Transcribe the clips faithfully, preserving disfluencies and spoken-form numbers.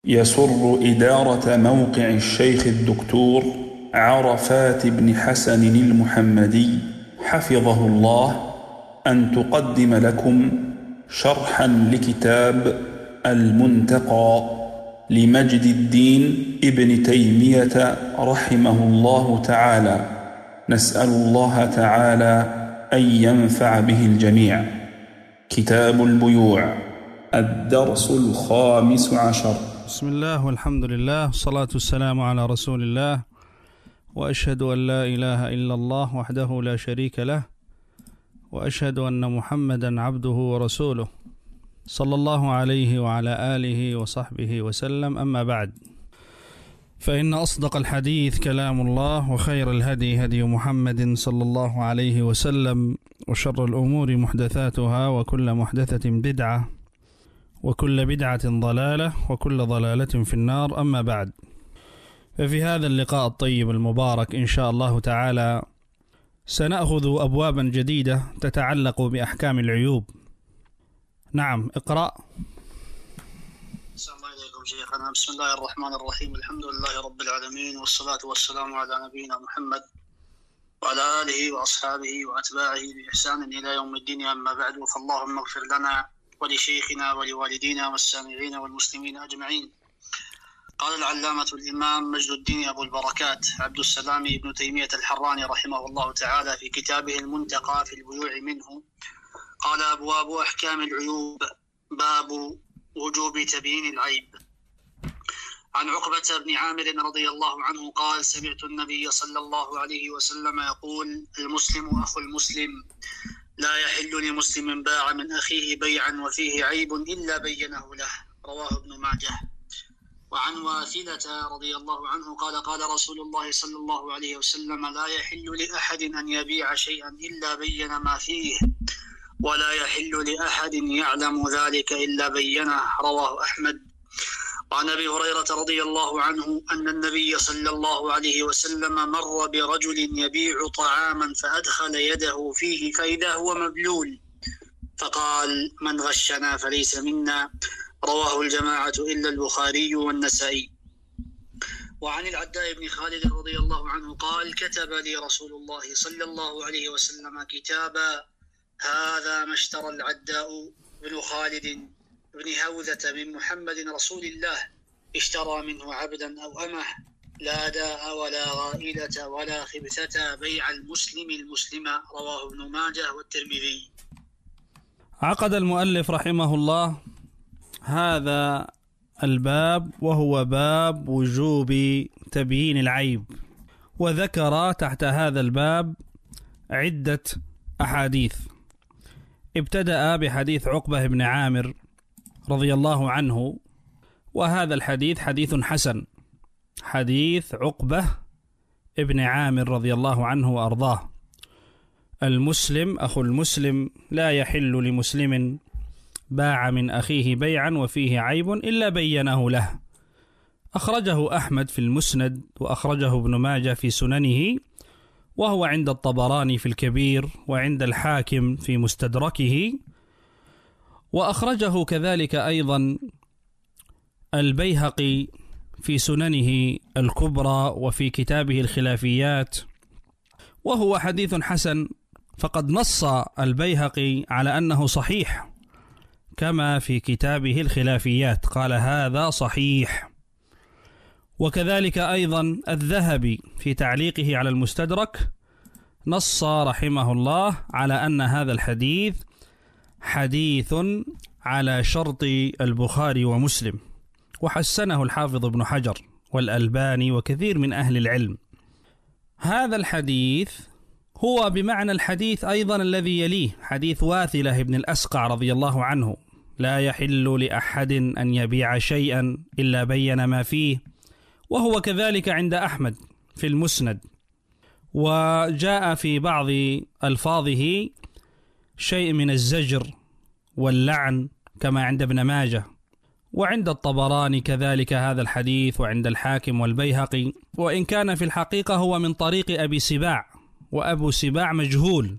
يسر إدارة موقع الشيخ الدكتور عرفات بن حسن المحمدي حفظه الله أن تقدم لكم شرحا لكتاب المنتقى لمجد الدين ابن تيمية رحمه الله تعالى. نسأل الله تعالى أن ينفع به الجميع. كتاب البيوع، الدرس الخامس عشر. بسم الله والحمد لله والصلاة والسلام على رسول الله، وأشهد أن لا إله إلا الله وحده لا شريك له، وأشهد أن محمدا عبده ورسوله صلى الله عليه وعلى آله وصحبه وسلم. أما بعد، فإن أصدق الحديث كلام الله، وخير الهدي هدي محمد صلى الله عليه وسلم، وشر الأمور محدثاتها، وكل محدثة بدعة، وكل بدعة ضلالة، وكل ضلالة في النار. أما بعد، ففي هذا اللقاء الطيب المبارك إن شاء الله تعالى سنأخذ أبوابا جديدة تتعلق بأحكام العيوب. نعم، اقرأ. السلام عليكم شيخنا. بسم الله الرحمن الرحيم. الحمد لله رب العالمين، والصلاة والسلام على نبينا محمد وعلى آله وأصحابه وأتباعه بإحسان إلى يوم الدين. أما بعد، فاللهم اغفر لنا ولشيخنا ولوالدينا والسامعين والمسلمين أجمعين. قال العلامة الإمام مجد الدين أبو البركات عبد السلام ابن تيمية الحراني رحمه الله تعالى في كتابه المنتقى في البيوع منه، قال: أبواب أحكام العيوب. باب وجوب تبيين العيب. عن عقبة بن عامر رضي الله عنه قال: سمعت النبي صلى الله عليه وسلم يقول: المسلم أخو المسلم، لا يحل لمسلم باع من أخيه بيعا وفيه عيب إلا بينه له. رواه ابن ماجه. وعن واثلة رضي الله عنه قال: قال رسول الله صلى الله عليه وسلم: لا يحل لأحد أن يبيع شيئا إلا بين ما فيه، ولا يحل لأحد يعلم ذلك إلا بينه. رواه أحمد. وعن أبي هريرة رضي الله عنه أن النبي صلى الله عليه وسلم مر برجل يبيع طعاما فأدخل يده فيه فإذا هو مبلول، فقال: من غشنا فليس منا. رواه الجماعة إلا البخاري والنسائي. وعن العداء بن خالد رضي الله عنه قال: كتب لي رسول الله صلى الله عليه وسلم كتابا: هذا ما اشترى العداء بن خالد بن هوذة من محمد رسول الله، اشترى منه عبدا أو أمه، لا داء ولا غائلة ولا خبثة، بيع المسلم المسلم. رواه ابن ماجه والترمذي. عقد المؤلف رحمه الله هذا الباب، وهو باب وجوب تبيين العيب، وذكر تحت هذا الباب عدة أحاديث. ابتدأ بحديث عقبة بن عامر رضي الله عنه، وهذا الحديث حديث حسن، حديث عقبة ابن عامر رضي الله عنه وأرضاه: المسلم أخو المسلم، لا يحل لمسلم باع من أخيه بيعا وفيه عيب إلا بينه له. أخرجه أحمد في المسند، وأخرجه ابن ماجه في سننه، وهو عند الطبراني في الكبير، وعند الحاكم في مستدركه، وأخرجه كذلك أيضا البيهقي في سننه الكبرى وفي كتابه الخلافيات، وهو حديث حسن. فقد نص البيهقي على أنه صحيح كما في كتابه الخلافيات، قال: هذا صحيح. وكذلك أيضا الذهبي في تعليقه على المستدرك نص رحمه الله على أن هذا الحديث حديث على شرط البخاري ومسلم، وحسنه الحافظ ابن حجر والألباني وكثير من أهل العلم. هذا الحديث هو بمعنى الحديث أيضا الذي يليه، حديث واثلة بن الأسقع رضي الله عنه: لا يحل لأحد أن يبيع شيئا إلا بين ما فيه، وهو كذلك عند أحمد في المسند. وجاء في بعض ألفاظه شيء من الزجر واللعن كما عند ابن ماجه، وعند الطبراني كذلك هذا الحديث، وعند الحاكم والبيهقي، وإن كان في الحقيقة هو من طريق أبي سباع، وأبو سباع مجهول،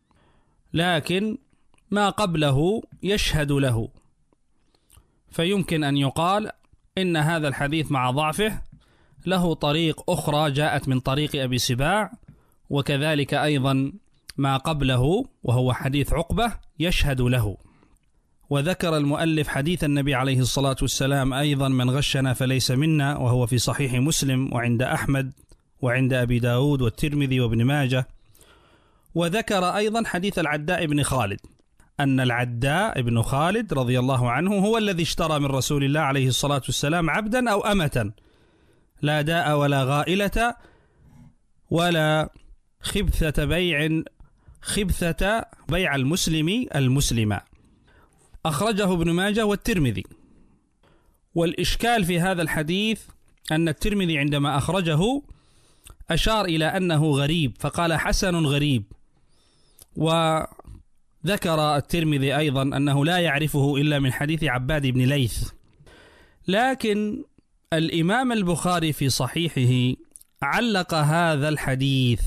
لكن ما قبله يشهد له، فيمكن أن يقال إن هذا الحديث مع ضعفه له طريق أخرى جاءت من طريق أبي سباع، وكذلك أيضا ما قبله وهو حديث عقبة يشهد له. وذكر المؤلف حديث النبي عليه الصلاة والسلام أيضا: من غشنا فليس منا، وهو في صحيح مسلم وعند أحمد وعند أبي داود والترمذي وابن ماجه. وذكر أيضا حديث العداء بن خالد، أن العداء بن خالد رضي الله عنه هو الذي اشترى من رسول الله عليه الصلاة والسلام عبدا أو أمة، لا داء ولا غائلة ولا خبثة بيع خبثة بيع المسلم المسلمة. أخرجه ابن ماجه والترمذي. والإشكال في هذا الحديث أن الترمذي عندما أخرجه أشار إلى أنه غريب فقال حسن غريب، وذكر الترمذي أيضا أنه لا يعرفه إلا من حديث عباد بن ليث. لكن الإمام البخاري في صحيحه علق هذا الحديث،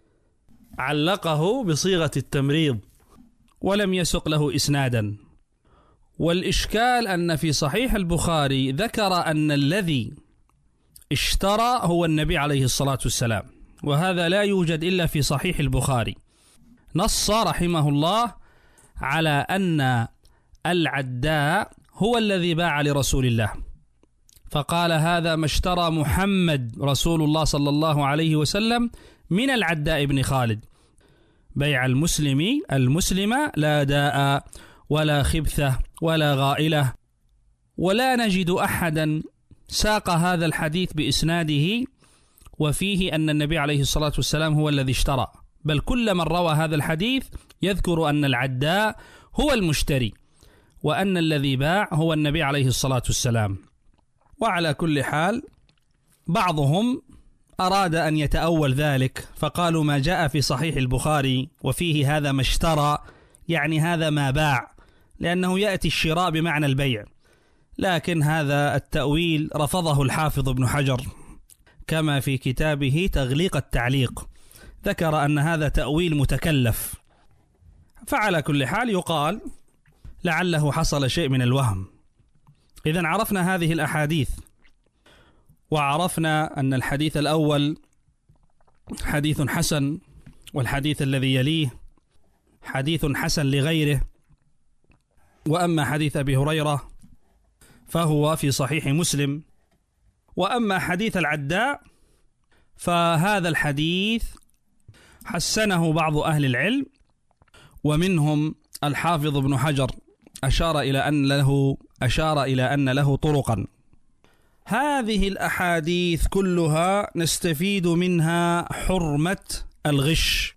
علقه بصيغة التمريض ولم يسق له إسنادا. والإشكال أن في صحيح البخاري ذكر أن الذي اشترى هو النبي عليه الصلاة والسلام، وهذا لا يوجد إلا في صحيح البخاري. نص رحمه الله على أن العداء هو الذي باع لرسول الله، فقال: هذا ما اشترى محمد رسول الله صلى الله عليه وسلم من العداء بن خالد، بيع المسلم المسلمة، لا داء ولا خبثة ولا غائلة. ولا نجد أحدا ساق هذا الحديث بإسناده وفيه أن النبي عليه الصلاة والسلام هو الذي اشترى، بل كل من روى هذا الحديث يذكر أن العداء هو المشتري وأن الذي باع هو النبي عليه الصلاة والسلام. وعلى كل حال بعضهم أراد أن يتأول ذلك فقالوا: ما جاء في صحيح البخاري وفيه هذا ما اشترى يعني هذا ما باع، لأنه يأتي الشراء بمعنى البيع. لكن هذا التأويل رفضه الحافظ ابن حجر كما في كتابه تغليق التعليق، ذكر أن هذا تأويل متكلف. فعلى كل حال يقال لعله حصل شيء من الوهم. إذن عرفنا هذه الأحاديث، وعرفنا أن الحديث الأول حديث حسن، والحديث الذي يليه حديث حسن لغيره. وأما حديث أبي هريرة فهو في صحيح مسلم. وأما حديث العداء فهذا الحديث حسنه بعض أهل العلم، ومنهم الحافظ ابن حجر أشار إلى أن له أشار إلى أن له طرقا. هذه الأحاديث كلها نستفيد منها حرمة الغش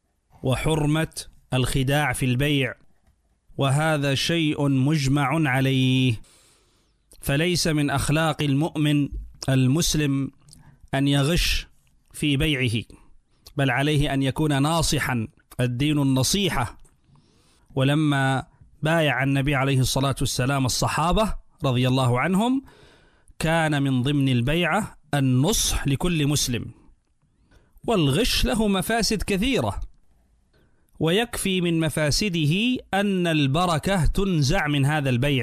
وحرمة الخداع في البيع، وهذا شيء مجمع عليه. فليس من أخلاق المؤمن المسلم أن يغش في بيعه، بل عليه أن يكون ناصحا، الدين النصيحة. ولما بايع النبي عليه الصلاة والسلام الصحابة رضي الله عنهم كان من ضمن البيعة النصح لكل مسلم. والغش له مفاسد كثيرة، ويكفي من مفاسده أن البركة تنزع من هذا البيع.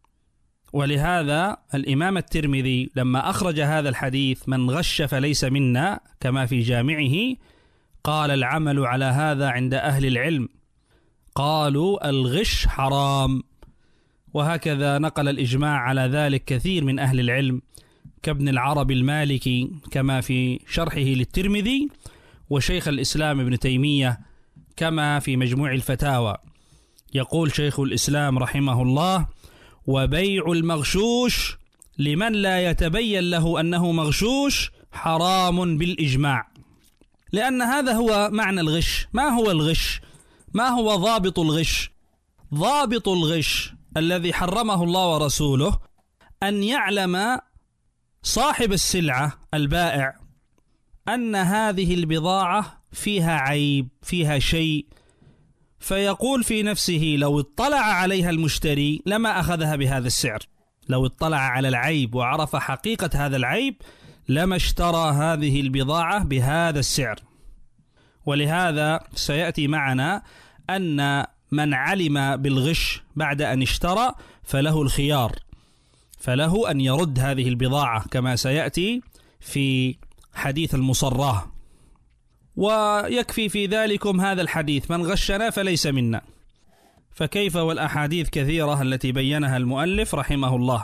ولهذا الإمام الترمذي لما أخرج هذا الحديث من غش فليس منا كما في جامعه قال: العمل على هذا عند أهل العلم، قالوا الغش حرام. وهكذا نقل الإجماع على ذلك كثير من أهل العلم كابن العربي المالكي كما في شرحه للترمذي، وشيخ الإسلام ابن تيمية كما في مجموع الفتاوى. يقول شيخ الإسلام رحمه الله: وبيع المغشوش لمن لا يتبين له أنه مغشوش حرام بالإجماع. لأن هذا هو معنى الغش. ما هو الغش؟ ما هو ضابط الغش؟ ضابط الغش الذي حرمه الله ورسوله أن يعلم صاحب السلعة البائع أن هذه البضاعة فيها عيب، فيها شيء، فيقول في نفسه لو اطلع عليها المشتري لما أخذها بهذا السعر. لو اطلع على العيب وعرف حقيقة هذا العيب لما اشترى هذه البضاعة بهذا السعر. ولهذا سيأتي معنا أن من علم بالغش بعد أن اشترى فله الخيار، فله أن يرد هذه البضاعة كما سيأتي في حديث المصراه. ويكفي في ذلكم هذا الحديث: من غشنا فليس منا. فكيف والأحاديث كثيرة التي بينها المؤلف رحمه الله.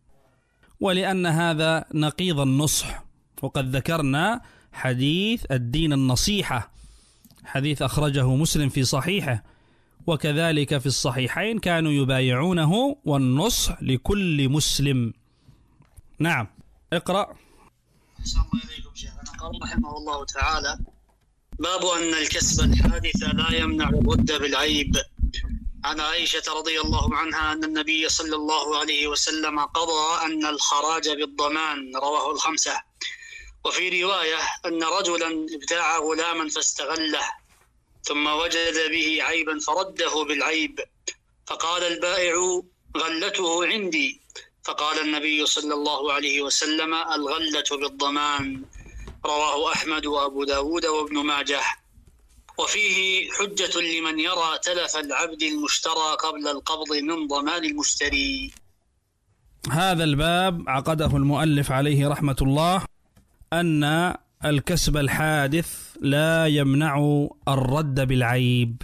ولأن هذا نقيض النصح، وقد ذكرنا حديث الدين النصيحة، حديث أخرجه مسلم في صحيحه، وكذلك في الصحيحين كانوا يبايعونه، والنصح لكل مسلم. نعم، اقرأ. السلام عليكم شيخنا. قال رحمه الله تعالى: باب أن الكسب الحادث لا يمنع الرد بالعيب. عن عائشة رضي الله عنها أن النبي صلى الله عليه وسلم قضى أن الخراج بالضمان، رواه الخمسة. وفي رواية أن رجلا ابتاع غلاما فاستغله، ثم وجد به عيبا فرده بالعيب، فقال البائع: غلته عندي. فقال النبي صلى الله عليه وسلم: الغلة بالضمان، رواه أحمد وأبو داود وابن ماجه. وفيه حجة لمن يرى تلف العبد المشترى قبل القبض من ضمان المشتري. هذا الباب عقده المؤلف عليه رحمة الله أن الكسب الحادث لا يمنع الرد بالعيب،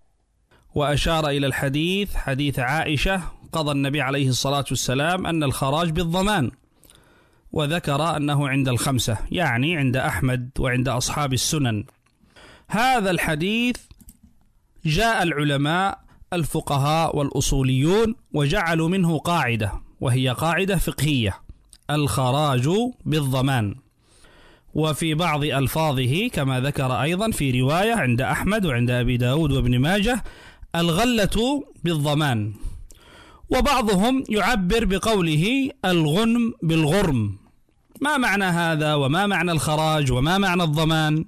وأشار إلى الحديث حديث عائشة: قضى النبي عليه الصلاة والسلام أن الخراج بالضمان، وذكر أنه عند الخمسة، يعني عند أحمد وعند أصحاب السنن. هذا الحديث جاء العلماء الفقهاء والأصوليون وجعلوا منه قاعدة، وهي قاعدة فقهية: الخراج بالضمان. وفي بعض ألفاظه كما ذكر أيضا في رواية عند أحمد وعند أبي داود وابن ماجه: الغلة بالضمان. وبعضهم يعبر بقوله: الغنم بالغرم. ما معنى هذا؟ وما معنى الخراج؟ وما معنى الضمان؟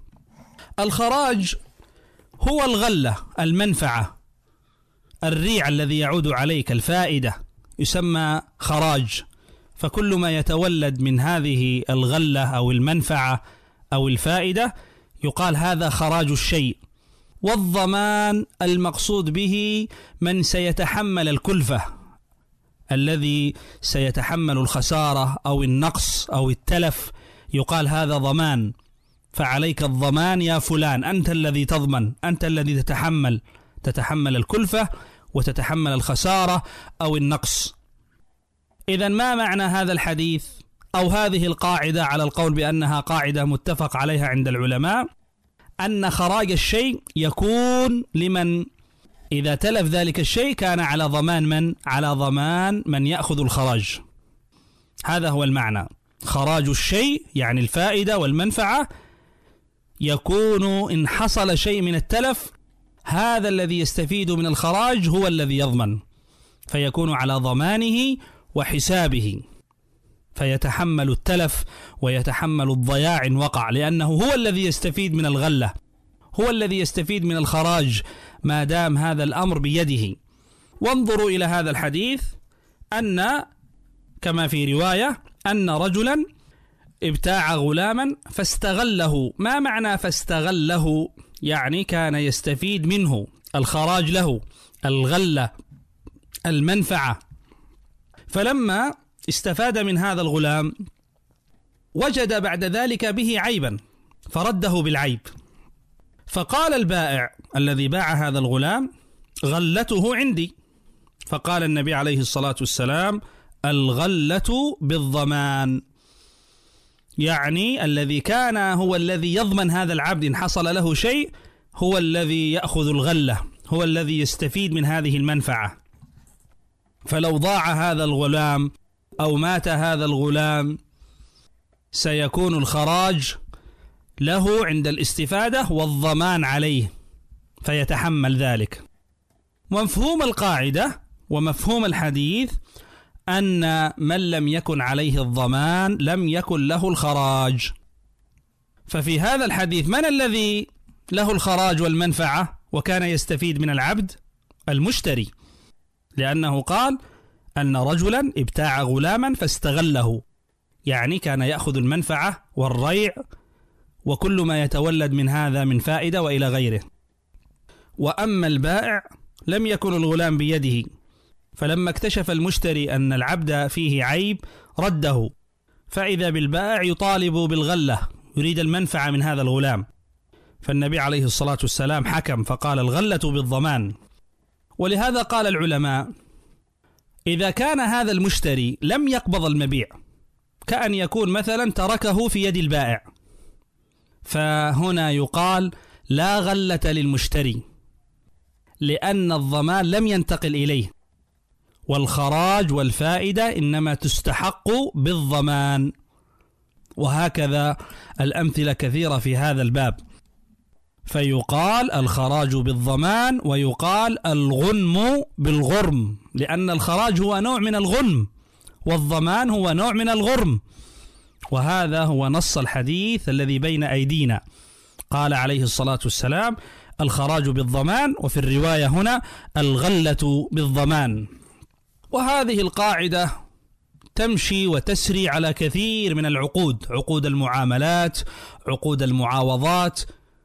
الخراج هو الغلة، المنفعة، الريع الذي يعود عليك، الفائدة، يسمى خراج. فكل ما يتولد من هذه الغلة أو المنفعة أو الفائدة يقال هذا خراج الشيء. والضمان المقصود به من سيتحمل الكلفة، الذي سيتحمل الخسارة أو النقص أو التلف، يقال هذا ضمان. فعليك الضمان يا فلان، أنت الذي تضمن، أنت الذي تتحمل تتحمل الكلفة وتتحمل الخسارة أو النقص. إذن ما معنى هذا الحديث أو هذه القاعدة على القول بأنها قاعدة متفق عليها عند العلماء؟ أن خراج الشيء يكون لمن إذا تلف ذلك الشيء كان على ضمان من؟ على ضمان من يأخذ الخراج. هذا هو المعنى. خراج الشيء يعني الفائدة والمنفعة يكون إن حصل شيء من التلف، هذا الذي يستفيد من الخراج هو الذي يضمن، فيكون على ضمانه وحسابه، فيتحمل التلف ويتحمل الضياع إن وقع، لأنه هو الذي يستفيد من الغلة، هو الذي يستفيد من الخراج ما دام هذا الأمر بيده. وانظروا إلى هذا الحديث أن كما في رواية أن رجلا ابتاع غلاما فاستغله. ما معنى فاستغله؟ يعني كان يستفيد منه، الخراج له، الغلة، المنفعة. فلما استفاد من هذا الغلام وجد بعد ذلك به عيبا فرده بالعيب، فقال البائع الذي باع هذا الغلام: غلته عندي. فقال النبي عليه الصلاة والسلام: الغلة بالضمان، يعني الذي كان هو الذي يضمن هذا العبد إن حصل له شيء هو الذي يأخذ الغلة، هو الذي يستفيد من هذه المنفعة. فلو ضاع هذا الغلام أو مات هذا الغلام سيكون الخراج له عند الاستفادة والضمان عليه فيتحمل ذلك. مفهوم القاعدة ومفهوم الحديث أن من لم يكن عليه الضمان لم يكن له الخراج. ففي هذا الحديث من الذي له الخراج والمنفعة وكان يستفيد من العبد؟ المشتري، لأنه قال أن رجلا ابتاع غلاما فاستغله، يعني كان يأخذ المنفعة والريع وكل ما يتولد من هذا من فائدة وإلى غيره. وأما البائع لم يكن الغلام بيده، فلما اكتشف المشتري أن العبد فيه عيب رده، فإذا بالبائع يطالب بالغلة، يريد المنفعة من هذا الغلام، فالنبي عليه الصلاة والسلام حكم فقال الغلة بالضمان. ولهذا قال العلماء إذا كان هذا المشتري لم يقبض المبيع، كأن يكون مثلا تركه في يد البائع، فهنا يقال لا غلة للمشتري، لأن الضمان لم ينتقل إليه، والخراج والفائدة إنما تستحق بالضمان. وهكذا الأمثلة كثيرة في هذا الباب، فيقال الخراج بالضمان ويقال الغنم بالغرم، لأن الخراج هو نوع من الغنم والضمان هو نوع من الغرم. وهذا هو نص الحديث الذي بين أيدينا، قال عليه الصلاة والسلام الخراج بالضمان، وفي الرواية هنا الغلة بالضمان. وهذه القاعدة تمشي وتسري على كثير من العقود، عقود المعاملات، عقود المعاوضات.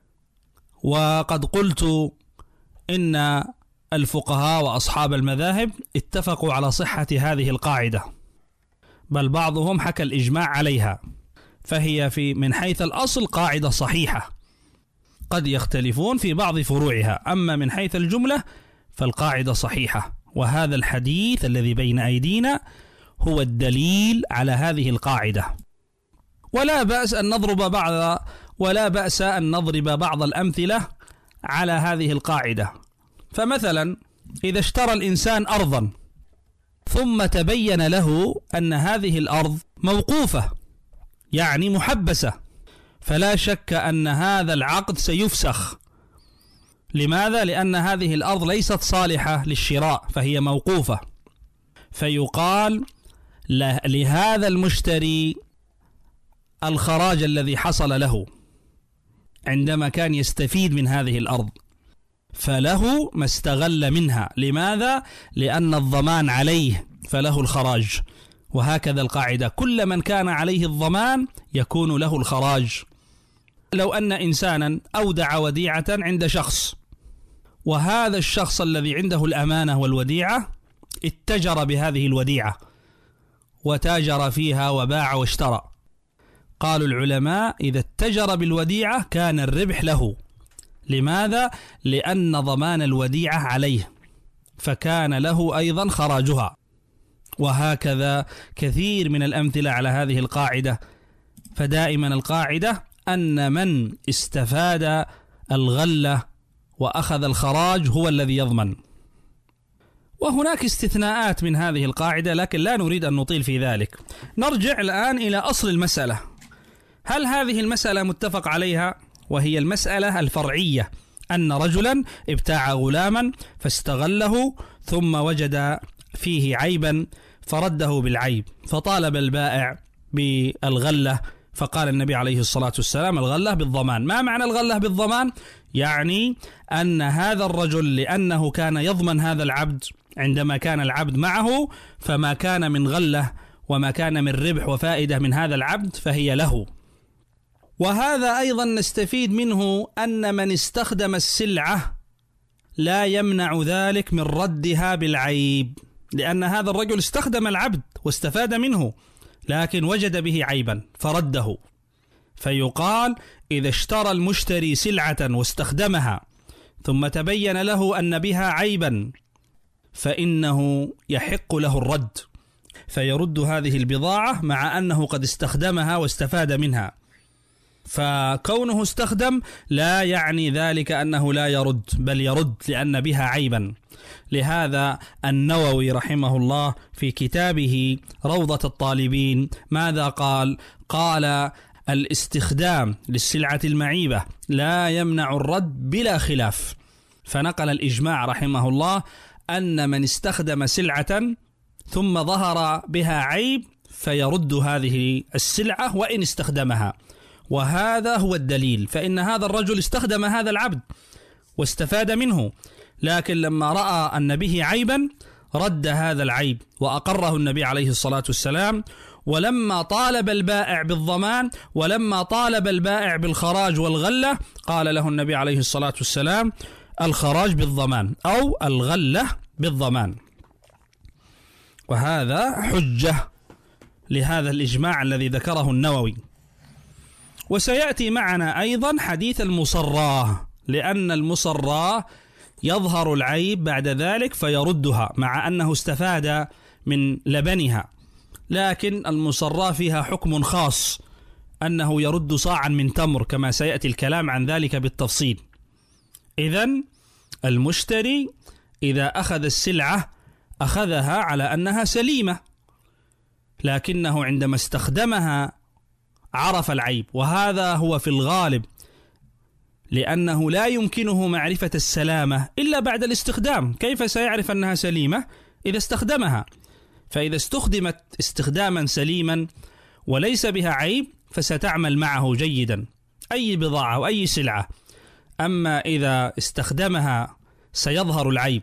وقد قلت إن الفقهاء وأصحاب المذاهب اتفقوا على صحة هذه القاعدة، بل بعضهم حكى الإجماع عليها، فهي في من حيث الأصل قاعدة صحيحة، قد يختلفون في بعض فروعها، أما من حيث الجملة فالقاعدة صحيحة. وهذا الحديث الذي بين أيدينا هو الدليل على هذه القاعدة. ولا بأس أن نضرب بعض ولا بأس أن نضرب بعض الأمثلة على هذه القاعدة. فمثلا إذا اشترى الإنسان أرضا ثم تبين له أن هذه الأرض موقوفة، يعني محبسة، فلا شك أن هذا العقد سيفسخ. لماذا؟ لأن هذه الأرض ليست صالحة للشراء فهي موقوفة، فيقال لهذا المشتري الخراج الذي حصل له عندما كان يستفيد من هذه الأرض، فله ما استغل منها. لماذا؟ لأن الضمان عليه فله الخراج. وهكذا القاعدة، كل من كان عليه الضمان يكون له الخراج. لو أن إنسانا أودع وديعة عند شخص، وهذا الشخص الذي عنده الأمانة والوديعة اتجر بهذه الوديعة وتاجر فيها وباع واشترى، قالوا العلماء إذا اتجر بالوديعة كان الربح له. لماذا؟ لأن ضمان الوديعة عليه، فكان له أيضا خراجها. وهكذا كثير من الأمثلة على هذه القاعدة. فدائما القاعدة أن من استفاد الغلة وأخذ الخراج هو الذي يضمن. وهناك استثناءات من هذه القاعدة، لكن لا نريد أن نطيل في ذلك. نرجع الآن إلى أصل المسألة. هل هذه المسألة متفق عليها؟ وهي المسألة الفرعية، أن رجلا ابتاع غلاما فاستغله ثم وجد فيه عيبا فرده بالعيب، فطالب البائع بالغلة، فقال النبي عليه الصلاة والسلام الغلة بالضمان. ما معنى الغلة بالضمان؟ يعني أن هذا الرجل لأنه كان يضمن هذا العبد عندما كان العبد معه، فما كان من غلة وما كان من ربح وفائدة من هذا العبد فهي له. وهذا أيضا نستفيد منه أن من استخدم السلعة لا يمنع ذلك من ردها بالعيب، لأن هذا الرجل استخدم العبد واستفاد منه، لكن وجد به عيبا فرده. فيقال إذا اشترى المشتري سلعة واستخدمها ثم تبين له أن بها عيبا فإنه يحق له الرد، فيرد هذه البضاعة مع أنه قد استخدمها واستفاد منها. فكونه استخدم لا يعني ذلك أنه لا يرد، بل يرد لأن بها عيبا. لهذا النووي رحمه الله في كتابه روضة الطالبين ماذا قال؟ قال الاستخدام للسلعة المعيبة لا يمنع الرد بلا خلاف. فنقل الإجماع رحمه الله أن من استخدم سلعة ثم ظهر بها عيب فيرد هذه السلعة وإن استخدمها. وهذا هو الدليل، فإن هذا الرجل استخدم هذا العبد واستفاد منه، لكن لما رأى أن به عيبا رد هذا العيب وأقره النبي عليه الصلاة والسلام. ولما طالب البائع بالضمان ولما طالب البائع بالخراج والغلة قال له النبي عليه الصلاة والسلام الخراج بالضمان أو الغلة بالضمان. وهذا حجة لهذا الإجماع الذي ذكره النووي. وسيأتي معنا أيضا حديث المصراه، لأن المصراه يظهر العيب بعد ذلك فيردها مع أنه استفاد من لبنها، لكن المصراه فيها حكم خاص أنه يرد صاعا من تمر، كما سيأتي الكلام عن ذلك بالتفصيل. إذن المشتري إذا أخذ السلعة أخذها على أنها سليمة، لكنه عندما استخدمها عرف العيب، وهذا هو في الغالب، لأنه لا يمكنه معرفة السلامة إلا بعد الاستخدام. كيف سيعرف أنها سليمة؟ إذا استخدمها. فإذا استخدمت استخداما سليما وليس بها عيب فستعمل معه جيدا، أي بضاعة أو أي سلعة. أما إذا استخدمها سيظهر العيب،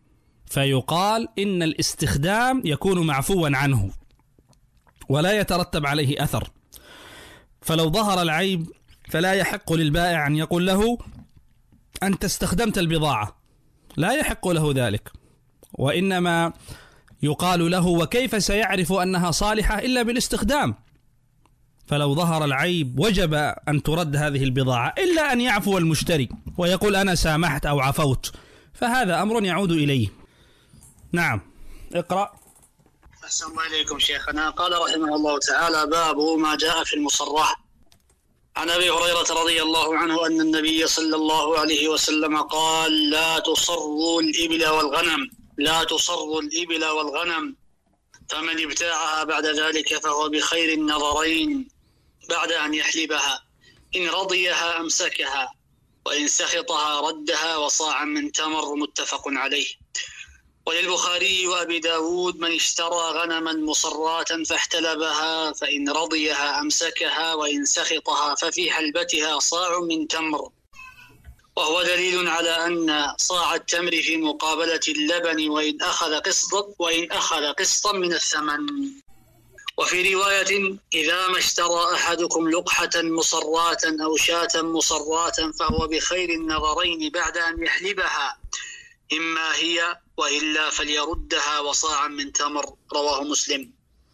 فيقال إن الاستخدام يكون معفوا عنه ولا يترتب عليه أثر. فلو ظهر العيب فلا يحق للبائع أن يقول له أنت استخدمت البضاعة، لا يحق له ذلك، وإنما يقال له وكيف سيعرف أنها صالحة إلا بالاستخدام. فلو ظهر العيب وجب أن ترد هذه البضاعة، إلا أن يعفو المشتري ويقول أنا سامحت أو عفوت، فهذا أمر يعود إليه. نعم، اقرأ. أحسن الله إليكم شيخنا. قال رحمه الله تعالى: باب ما جاء في المصراه. عن أبي هريرة رضي الله عنه أن النبي صلى الله عليه وسلم قال: لا تصروا الإبل والغنم لا تصروا الإبل والغنم فمن ابتاعها بعد ذلك فهو بخير النظرين بعد أن يحلبها، إن رضيها أمسكها وإن سخطها ردها وصاعا من تمر. متفق عليه. وللبخاري وأبي داود: من اشترى غنما مصرات فاحتلبها فإن رضيها أمسكها وإن سخطها ففي حلبتها صاع من تمر. وهو دليل على أن صاع التمر في مقابلة اللبن وإن أخذ قسطا وإن أخذ قسطا من الثمن. وفي رواية: إذا ما اشترى أحدكم لقحة مصرات أو شاة مصرات فهو بخير النظرين بعد أن يحلبها، إما هي وإلا فليردها وصاعا من تمر. رواه مسلم.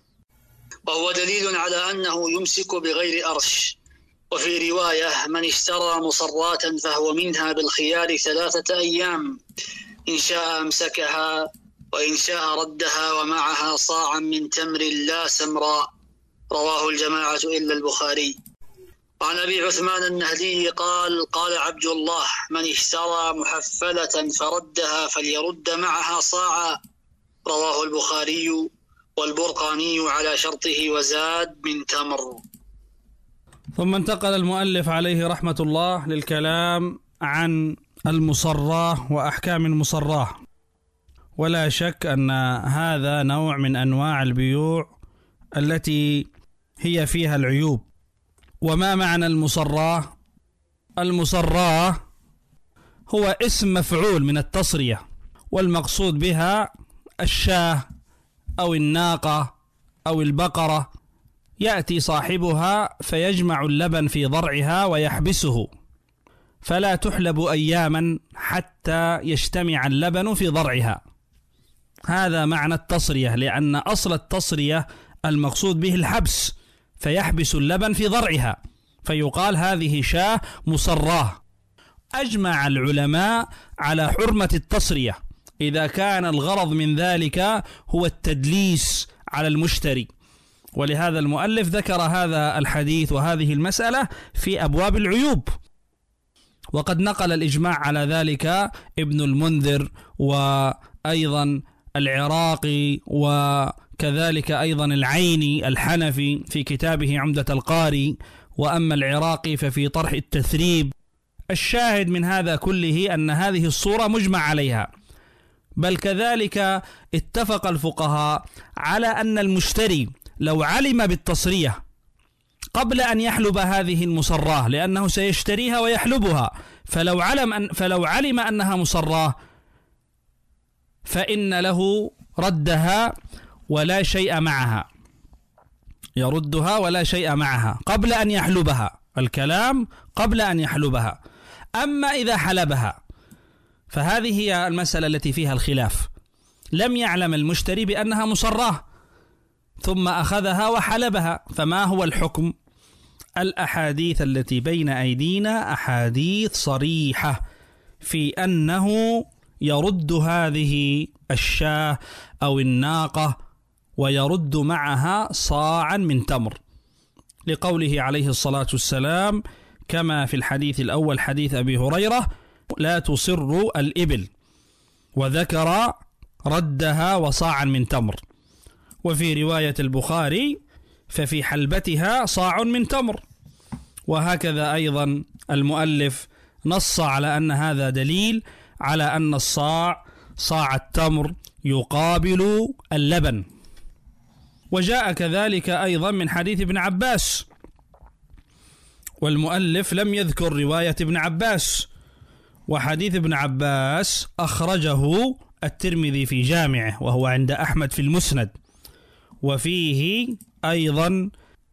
وهو دليل على أنه يمسك بغير أرش. وفي رواية: من اشترى مصرات فهو منها بالخيار ثلاثة أيام، إن شاء أمسكها وإن شاء ردها ومعها صاعا من تمر لا سمراء. رواه الجماعة إلا البخاري. وعن أبي عثمان النهدي قال: قال عبد الله: من اشترى محفلة فردها فليرد معها صاعا. رواه البخاري والبرقاني على شرطه وزاد من تمر. ثم انتقل المؤلف عليه رحمة الله للكلام عن المصراه وأحكام المصراه. ولا شك أن هذا نوع من أنواع البيوع التي هي فيها العيوب. وما معنى المصراه؟ المصراه هو اسم مفعول من التصرية، والمقصود بها الشاة أو الناقة أو البقرة، يأتي صاحبها فيجمع اللبن في ضرعها ويحبسه، فلا تحلب أياما حتى يجتمع اللبن في ضرعها. هذا معنى التصرية، لأن أصل التصرية المقصود به الحبس، فيحبس اللبن في ضرعها، فيقال هذه شاة مصراه. أجمع العلماء على حرمة التصرية إذا كان الغرض من ذلك هو التدليس على المشتري، ولهذا المؤلف ذكر هذا الحديث وهذه المسألة في أبواب العيوب. وقد نقل الإجماع على ذلك ابن المنذر وأيضا العراقي وكذلك أيضا العيني الحنفي في كتابه عمدة القاري، وأما العراقي ففي طرح التثريب. الشاهد من هذا كله أن هذه الصورة مجمع عليها، بل كذلك اتفق الفقهاء على أن المشتري لو علم بالتصرية قبل أن يحلب هذه المصراه، لأنه سيشتريها ويحلبها، فلو علم أن فلو علم أنها مصراه فإن له ردها ولا شيء معها، يردها ولا شيء معها قبل أن يحلبها. الكلام قبل أن يحلبها. أما إذا حلبها فهذه هي المسألة التي فيها الخلاف. لم يعلم المشتري بأنها مصراه ثم أخذها وحلبها، فما هو الحكم؟ الأحاديث التي بين أيدينا أحاديث صريحة في أنه يرد هذه الشاة أو الناقة ويرد معها صاعا من تمر، لقوله عليه الصلاة والسلام كما في الحديث الأول حديث أبي هريرة: لا تصروا الإبل، وذكر ردها وصاعا من تمر. وفي رواية البخاري: ففي حلبتها صاع من تمر. وهكذا أيضا المؤلف نص على أن هذا دليل على أن الصاع صاع التمر يقابل اللبن. وجاء كذلك أيضا من حديث ابن عباس، والمؤلف لم يذكر رواية ابن عباس، وحديث ابن عباس أخرجه الترمذي في جامعه وهو عند أحمد في المسند، وفيه أيضا: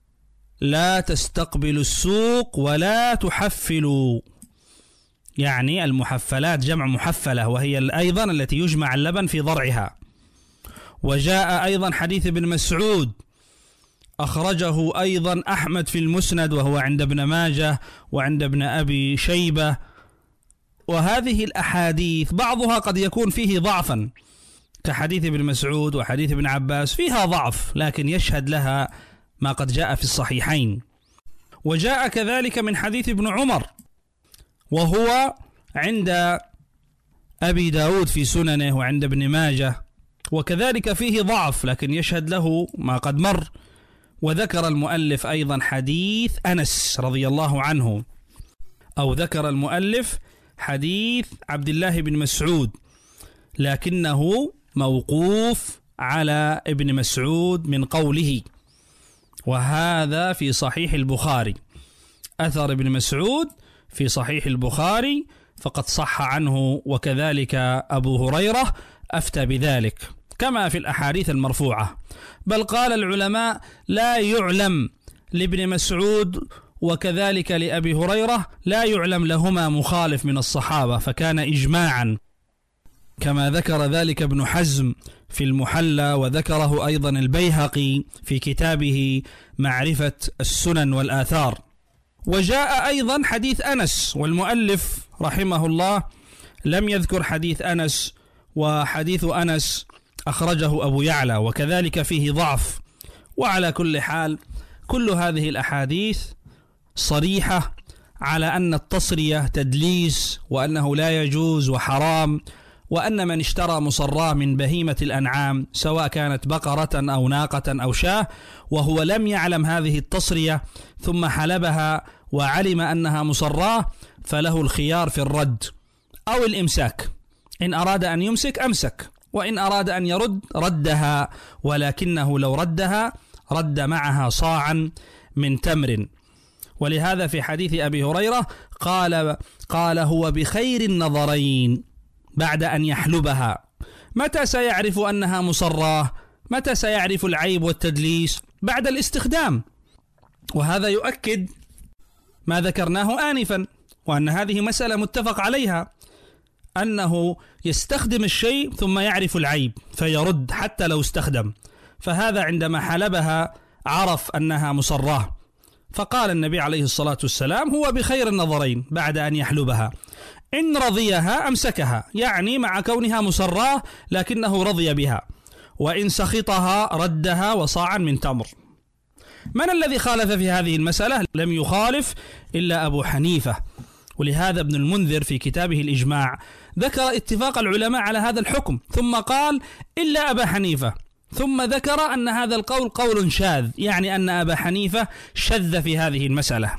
لا تستقبلوا السوق ولا تحفلوا، يعني المحفلات جمع محفلة، وهي أيضا التي يجمع اللبن في ضرعها. وجاء أيضا حديث ابن مسعود أخرجه أيضا أحمد في المسند وهو عند ابن ماجه وعند ابن أبي شيبة. وهذه الأحاديث بعضها قد يكون فيه ضعفا كحديث ابن مسعود وحديث ابن عباس، فيها ضعف لكن يشهد لها ما قد جاء في الصحيحين. وجاء كذلك من حديث ابن عمر وهو عند أبي داود في سننه وعند ابن ماجه، وكذلك فيه ضعف لكن يشهد له ما قد مر. وذكر المؤلف أيضا حديث أنس رضي الله عنه، أو ذكر المؤلف حديث عبد الله بن مسعود لكنه موقوف على ابن مسعود من قوله، وهذا في صحيح البخاري. أثر ابن مسعود في صحيح البخاري فقد صح عنه، وكذلك أبو هريرة أفتى بذلك كما في الأحاديث المرفوعة. بل قال العلماء لا يعلم لابن مسعود وكذلك لأبي هريرة لا يعلم لهما مخالف من الصحابة، فكان إجماعا، كما ذكر ذلك ابن حزم في المحلى، وذكره أيضا البيهقي في كتابه معرفة السنن والآثار. وجاء أيضا حديث أنس، والمؤلف رحمه الله لم يذكر حديث أنس، وحديث أنس أخرجه أبو يعلى وكذلك فيه ضعف. وعلى كل حال كل هذه الأحاديث صريحة على أن التصرية تدليس، وأنه لا يجوز وحرام، وأن من اشترى مصراه من بهيمة الأنعام سواء كانت بقرة أو ناقة أو شاة وهو لم يعلم هذه التصرية ثم حلبها وعلم أنها مصراه، فله الخيار في الرد أو الإمساك. إن أراد أن يمسك أمسك، وإن أراد أن يرد ردها، ولكنه لو ردها رد معها صاعا من تمر. ولهذا في حديث أبي هريرة قال قال هو بخير النظرين بعد أن يحلبها. متى سيعرف أنها مصراه؟ متى سيعرف العيب والتدليس؟ بعد الاستخدام. وهذا يؤكد ما ذكرناه آنفا، وأن هذه مسألة متفق عليها، أنه يستخدم الشيء ثم يعرف العيب فيرد حتى لو استخدم. فهذا عندما حلبها عرف أنها مصراه، فقال النبي عليه الصلاة والسلام هو بخير النظرين بعد أن يحلبها، إن رضيها أمسكها، يعني مع كونها مصراه لكنه رضي بها، وإن سخطها ردها وصاعا من تمر. من الذي خالف في هذه المسألة؟ لم يخالف إلا أبو حنيفة. ولهذا ابن المنذر في كتابه الإجماع ذكر اتفاق العلماء على هذا الحكم، ثم قال إلا أبا حنيفة، ثم ذكر أن هذا القول قول شاذ، يعني أن أبا حنيفة شذ في هذه المسألة.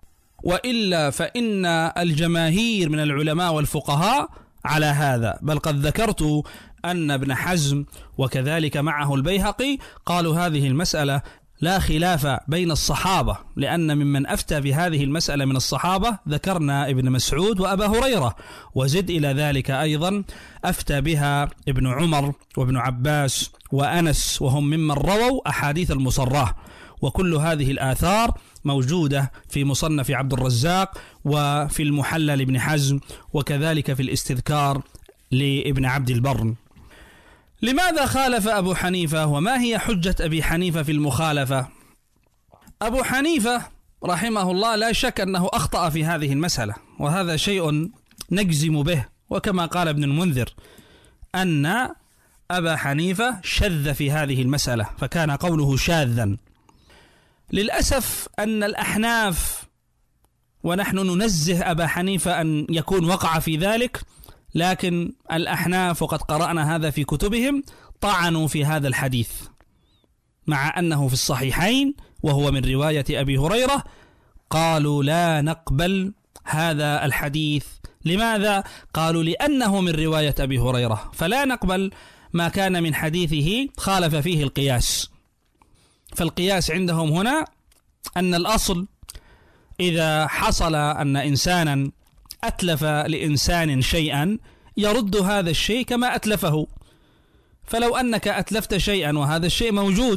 وإلا فإن الجماهير من العلماء والفقهاء على هذا، بل قد ذكرت أن ابن حزم وكذلك معه البيهقي قالوا هذه المسألة لا خلاف بين الصحابة، لأن ممن أفتى بهذه المسألة من الصحابة ذكرنا ابن مسعود وأبا هريرة، وزد إلى ذلك أيضا أفتى بها ابن عمر وابن عباس وأنس، وهم ممن رووا أحاديث المصراه. وكل هذه الآثار موجودة في مصنف عبد الرزاق وفي المحلى لابن حزم، وكذلك في الاستذكار لابن عبد البر. لماذا خالف أبو حنيفة وما هي حجة أبي حنيفة في المخالفة؟ أبو حنيفة رحمه الله لا شك أنه أخطأ في هذه المسألة، وهذا شيء نجزم به، وكما قال ابن المنذر أن أبا حنيفة شذ في هذه المسألة فكان قوله شاذا. للأسف أن الأحناف، ونحن ننزه أبا حنيفة أن يكون وقع في ذلك، لكن الأحناف وقد قرأنا هذا في كتبهم طعنوا في هذا الحديث مع أنه في الصحيحين وهو من رواية أبي هريرة، قالوا لا نقبل هذا الحديث. لماذا؟ قالوا لأنه من رواية أبي هريرة، فلا نقبل ما كان من حديثه خالف فيه القياس. فالقياس عندهم هنا أن الأصل إذا حصل أن إنسانا أتلف لإنسان شيئا يرد هذا الشيء كما أتلفه. فلو أنك أتلفت شيئا وهذا الشيء موجود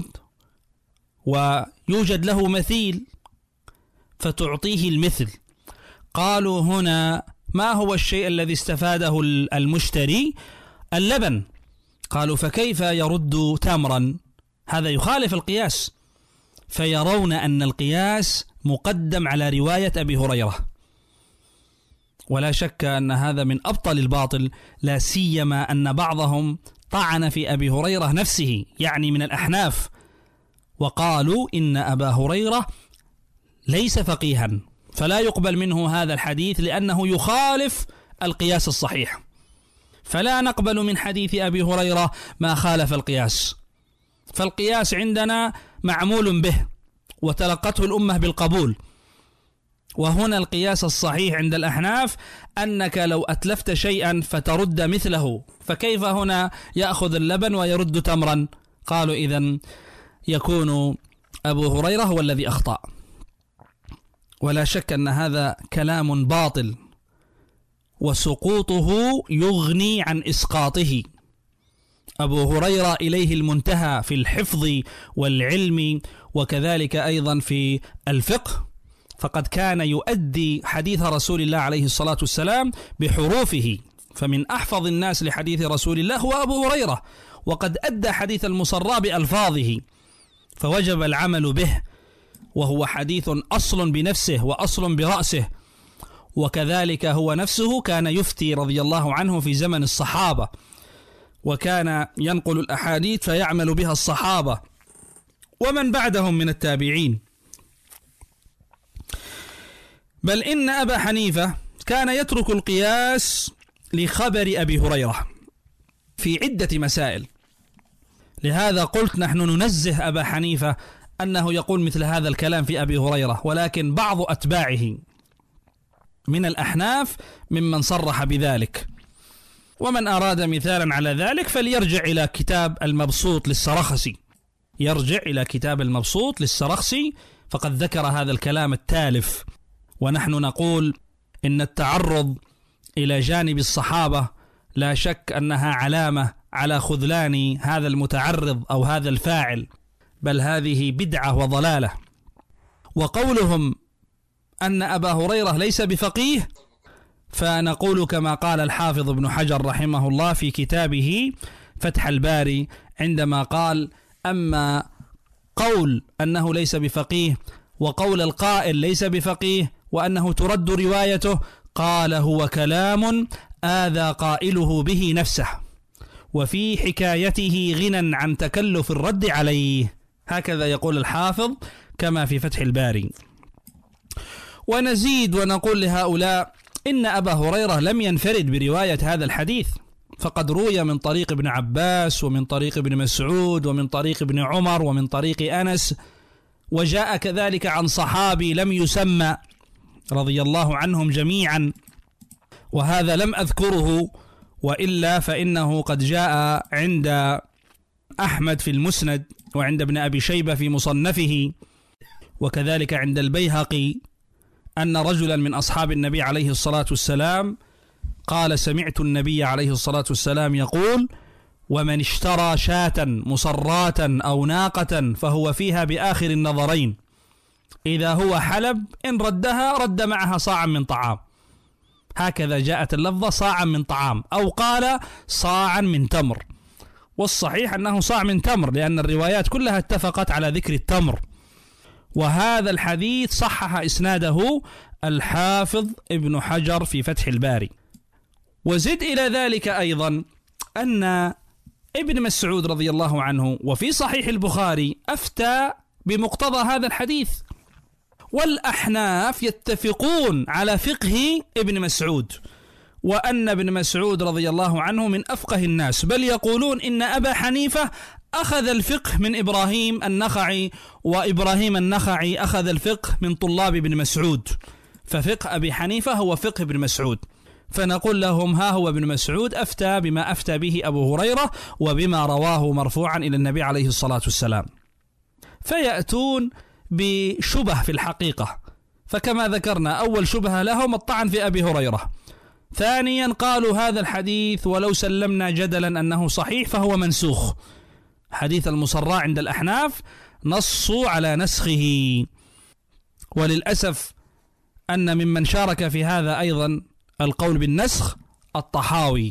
ويوجد له مثيل فتعطيه المثل، قالوا هنا ما هو الشيء الذي استفاده المشتري؟ اللبن. قالوا فكيف يرد تمرا؟ هذا يخالف القياس، فيرون أن القياس مقدم على رواية أبي هريرة، ولا شك أن هذا من أبطل الباطل، لا سيما أن بعضهم طعن في أبي هريرة نفسه، يعني من الأحناف، وقالوا إن أبا هريرة ليس فقيها فلا يقبل منه هذا الحديث لأنه يخالف القياس الصحيح، فلا نقبل من حديث أبي هريرة ما خالف القياس. فالقياس عندنا معمول به وتلقته الأمة بالقبول. وهنا القياس الصحيح عند الأحناف أنك لو أتلفت شيئا فترد مثله، فكيف هنا يأخذ اللبن ويرد تمرا؟ قالوا إذن يكون أبو هريرة هو الذي أخطأ. ولا شك أن هذا كلام باطل، وسقوطه يغني عن إسقاطه. أبو هريرة إليه المنتهى في الحفظ والعلم، وكذلك أيضا في الفقه، فقد كان يؤدي حديث رسول الله عليه الصلاة والسلام بحروفه، فمن أحفظ الناس لحديث رسول الله هو أبو هريرة، وقد أدى حديث المصرى بألفاظه، فوجب العمل به، وهو حديث أصل بنفسه وأصل برأسه. وكذلك هو نفسه كان يفتي رضي الله عنه في زمن الصحابة، وكان ينقل الأحاديث فيعمل بها الصحابة ومن بعدهم من التابعين. بل إن أبا حنيفة كان يترك القياس لخبر أبي هريرة في عدة مسائل. لهذا قلت نحن ننزه أبا حنيفة أنه يقول مثل هذا الكلام في أبي هريرة، ولكن بعض أتباعه من الأحناف ممن صرح بذلك. ومن أراد مثالا على ذلك فليرجع إلى كتاب المبسوط للسرخسي، يرجع إلى كتاب المبسوط للسرخسي، فقد ذكر هذا الكلام التالف. ونحن نقول إن التعرض إلى جانب الصحابة لا شك أنها علامة على خذلان هذا المتعرض أو هذا الفاعل، بل هذه بدعة وضلالة. وقولهم أن أبا هريرة ليس بفقيه، فنقول كما قال الحافظ ابن حجر رحمه الله في كتابه فتح الباري عندما قال: أما قول أنه ليس بفقيه وقول القائل ليس بفقيه وأنه ترد روايته، قال هو كلام آذى قائله به نفسه، وفي حكايته غنى عن تكلف الرد عليه. هكذا يقول الحافظ كما في فتح الباري. ونزيد ونقول لهؤلاء إن أبا هريرة لم ينفرد برواية هذا الحديث، فقد روي من طريق ابن عباس ومن طريق ابن مسعود ومن طريق ابن عمر ومن طريق أنس، وجاء كذلك عن صحابي لم يسمى رضي الله عنهم جميعا، وهذا لم أذكره، وإلا فإنه قد جاء عند أحمد في المسند، وعند ابن أبي شيبة في مصنفه، وكذلك عند البيهقي، أن رجلا من أصحاب النبي عليه الصلاة والسلام قال: سمعت النبي عليه الصلاة والسلام يقول: ومن اشترى شاة مصراة أو ناقة فهو فيها بآخر النظرين، إذا هو حلب إن ردها رد معها صاعا من طعام. هكذا جاءت اللفظة صاعا من طعام، أو قال صاعا من تمر. والصحيح أنه صاع من تمر، لأن الروايات كلها اتفقت على ذكر التمر. وهذا الحديث صحح إسناده الحافظ ابن حجر في فتح الباري. وزد إلى ذلك أيضا أن ابن مسعود رضي الله عنه وفي صحيح البخاري أفتى بمقتضى هذا الحديث، والأحناف يتفقون على فقه ابن مسعود، وأن ابن مسعود رضي الله عنه من أفقه الناس، بل يقولون إن أبا حنيفة أخذ الفقه من إبراهيم النخعي، وإبراهيم النخعي أخذ الفقه من طلاب ابن مسعود، ففقه أبي حنيفة هو فقه ابن مسعود. فنقول لهم ها هو ابن مسعود أفتى بما أفتى به أبو هريرة وبما رواه مرفوعا إلى النبي عليه الصلاة والسلام. فيأتون بشبه في الحقيقة، فكما ذكرنا أول شبهة لهم الطعن في أبي هريرة، ثانيا قالوا هذا الحديث ولو سلمنا جدلا أنه صحيح فهو منسوخ. حديث المصراع عند الأحناف نصوا على نسخه، وللأسف أن ممن شارك في هذا أيضا القول بالنسخ الطحاوي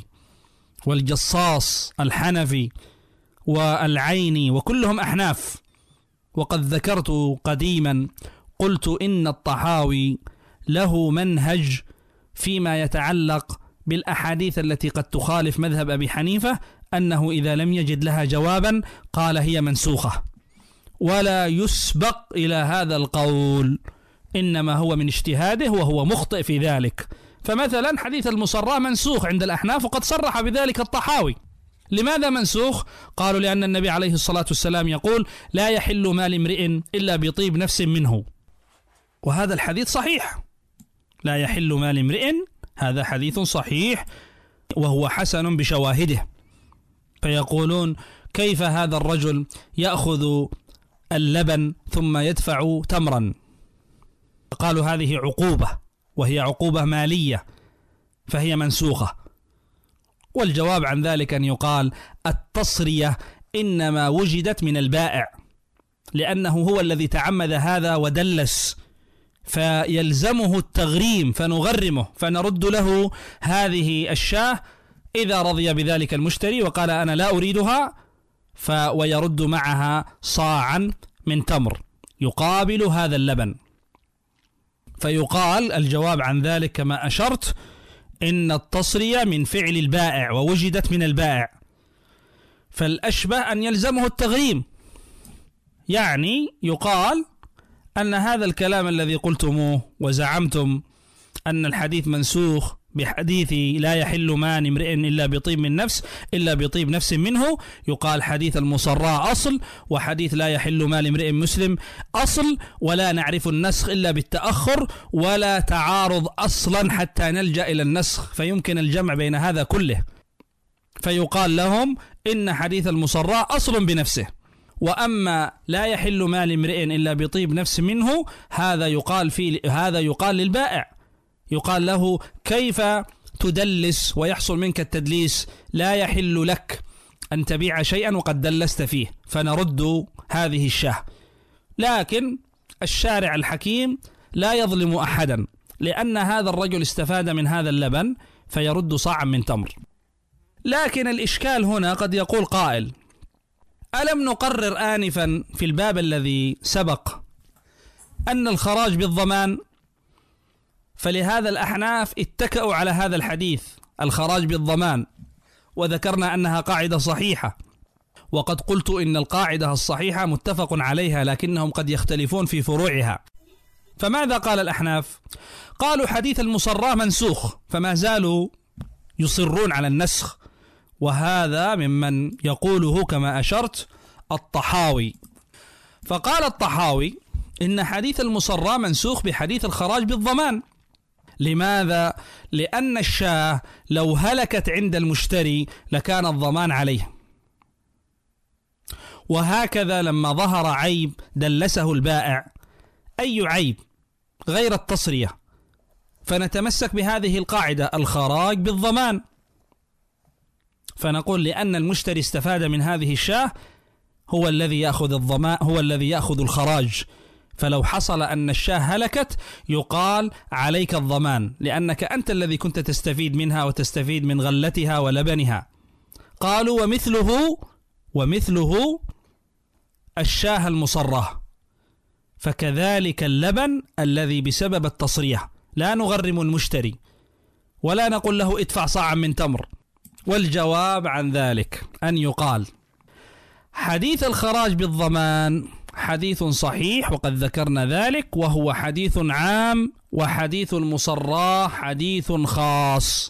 والجصاص الحنفي والعيني، وكلهم أحناف. وقد ذكرت قديما قلت إن الطحاوي له منهج فيما يتعلق بالأحاديث التي قد تخالف مذهب أبي حنيفة، أنه إذا لم يجد لها جوابا قال هي منسوخة، ولا يسبق إلى هذا القول، إنما هو من اجتهاده وهو مخطئ في ذلك. فمثلا حديث المصراع منسوخ عند الأحناف، وقد صرح بذلك الطحاوي. لماذا منسوخ؟ قالوا لأن النبي عليه الصلاة والسلام يقول لا يحل مال امرئ إلا بطيب نفس منه، وهذا الحديث صحيح، لا يحل مال امرئ، هذا حديث صحيح وهو حسن بشواهده. فيقولون كيف هذا الرجل يأخذ اللبن ثم يدفع تمرا؟ قالوا هذه عقوبة، وهي عقوبة مالية، فهي منسوخة. والجواب عن ذلك أن يقال التصرية إنما وجدت من البائع، لأنه هو الذي تعمد هذا ودلس، فيلزمه التغريم فنغرمه، فنرد له هذه الشاة إذا رضي بذلك المشتري وقال أنا لا أريدها، ف ويرد معها صاعا من تمر يقابل هذا اللبن. فيقال الجواب عن ذلك كما أشرت إن التصرية من فعل البائع ووجدت من البائع، فالأشبه أن يلزمه التغريم. يعني يقال أن هذا الكلام الذي قلتموه وزعمتم أن الحديث منسوخ بحديث لا يحل مال امرئ إلا بطيب من نفس إلا بطيب نفس منه، يقال حديث المصراع أصل، وحديث لا يحل مال امرئ مسلم أصل، ولا نعرف النسخ إلا بالتأخر، ولا تعارض أصلا حتى نلجأ إلى النسخ، فيمكن الجمع بين هذا كله. فيقال لهم إن حديث المصراع أصل بنفسه، وأما لا يحل مال امرئ إلا بطيب نفس منه هذا يقال في هذا يقال للبائع، يقال له كيف تدلس ويحصل منك التدليس؟ لا يحل لك أن تبيع شيئا وقد دلست فيه، فنرد هذه الشاه. لكن الشارع الحكيم لا يظلم أحدا، لأن هذا الرجل استفاد من هذا اللبن فيرد صاعا من تمر. لكن الإشكال هنا قد يقول قائل ألم نقرر آنفا في الباب الذي سبق أن الخراج بالضمان؟ فلهذا الأحناف اتكأوا على هذا الحديث الخراج بالضمان، وذكرنا أنها قاعدة صحيحة، وقد قلت إن القاعدة الصحيحة متفق عليها لكنهم قد يختلفون في فروعها. فماذا قال الأحناف؟ قالوا حديث المصراع منسوخ، فما زالوا يصرون على النسخ، وهذا ممن يقوله كما أشرت الطحاوي. فقال الطحاوي إن حديث المصراع منسوخ بحديث الخراج بالضمان. لماذا؟ لأن الشاة لو هلكت عند المشتري لكان الضمان عليه، وهكذا لما ظهر عيب دلسه البائع، أي عيب غير التصرية، فنتمسك بهذه القاعدة الخراج بالضمان. فنقول لأن المشتري استفاد من هذه الشاة هو الذي يأخذ الضمان، هو الذي يأخذ الخراج. فلو حصل أن الشاة هلكت يقال عليك الضمان، لأنك أنت الذي كنت تستفيد منها وتستفيد من غلتها ولبنها. قالوا ومثله ومثله الشاة المصرة، فكذلك اللبن الذي بسبب التصرية لا نغرم المشتري ولا نقول له ادفع صاعا من تمر. والجواب عن ذلك أن يقال حديث الخراج بالضمان حديث صحيح وقد ذكرنا ذلك، وهو حديث عام، وحديث المصراه حديث خاص،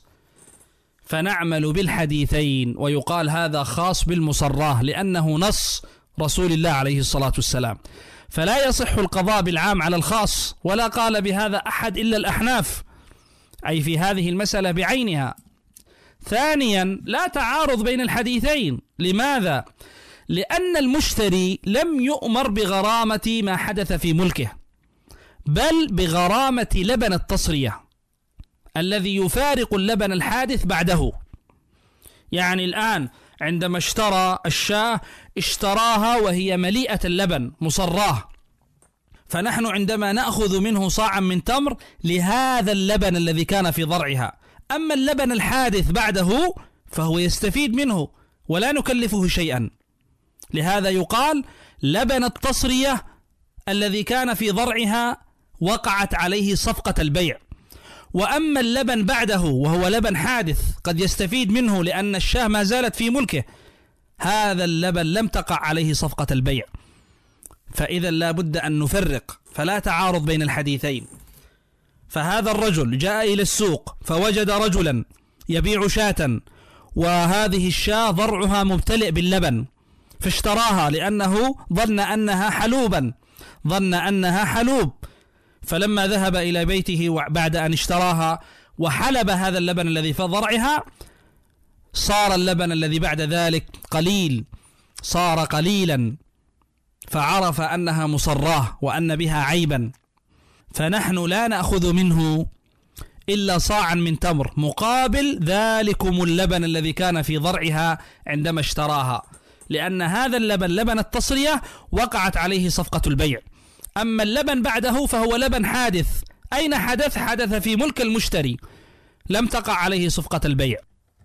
فنعمل بالحديثين، ويقال هذا خاص بالمصراه لأنه نص رسول الله عليه الصلاة والسلام، فلا يصح القضاء بالعام على الخاص، ولا قال بهذا أحد إلا الأحناف، أي في هذه المسألة بعينها. ثانيا لا تعارض بين الحديثين. لماذا؟ لأن المشتري لم يؤمر بغرامة ما حدث في ملكه، بل بغرامة لبن التصرية الذي يفارق اللبن الحادث بعده. يعني الآن عندما اشترى الشاة اشتراها وهي مليئة اللبن مصراه، فنحن عندما نأخذ منه صاعا من تمر لهذا اللبن الذي كان في ضرعها، أما اللبن الحادث بعده فهو يستفيد منه ولا نكلفه شيئا. لهذا يقال لبن التصرية الذي كان في ضرعها وقعت عليه صفقة البيع، وأما اللبن بعده وهو لبن حادث قد يستفيد منه لأن الشاة ما زالت في ملكه، هذا اللبن لم تقع عليه صفقة البيع. فإذا لا بد أن نفرق، فلا تعارض بين الحديثين. فهذا الرجل جاء إلى السوق فوجد رجلا يبيع شاة، وهذه الشاة ضرعها ممتلئ باللبن، فاشتراها لأنه ظن أنها حلوبا ظن أنها حلوب فلما ذهب إلى بيته بعد أن اشتراها وحلب هذا اللبن الذي في ضرعها، صار اللبن الذي بعد ذلك قليل، صار قليلا، فعرف أنها مصراه وأن بها عيبا، فنحن لا نأخذ منه إلا صاعا من تمر مقابل ذلكم اللبن الذي كان في ضرعها عندما اشتراها، لأن هذا اللبن لبن التصرية وقعت عليه صفقة البيع. أما اللبن بعده فهو لبن حادث، أين حدث؟ حدث في ملك المشتري، لم تقع عليه صفقة البيع.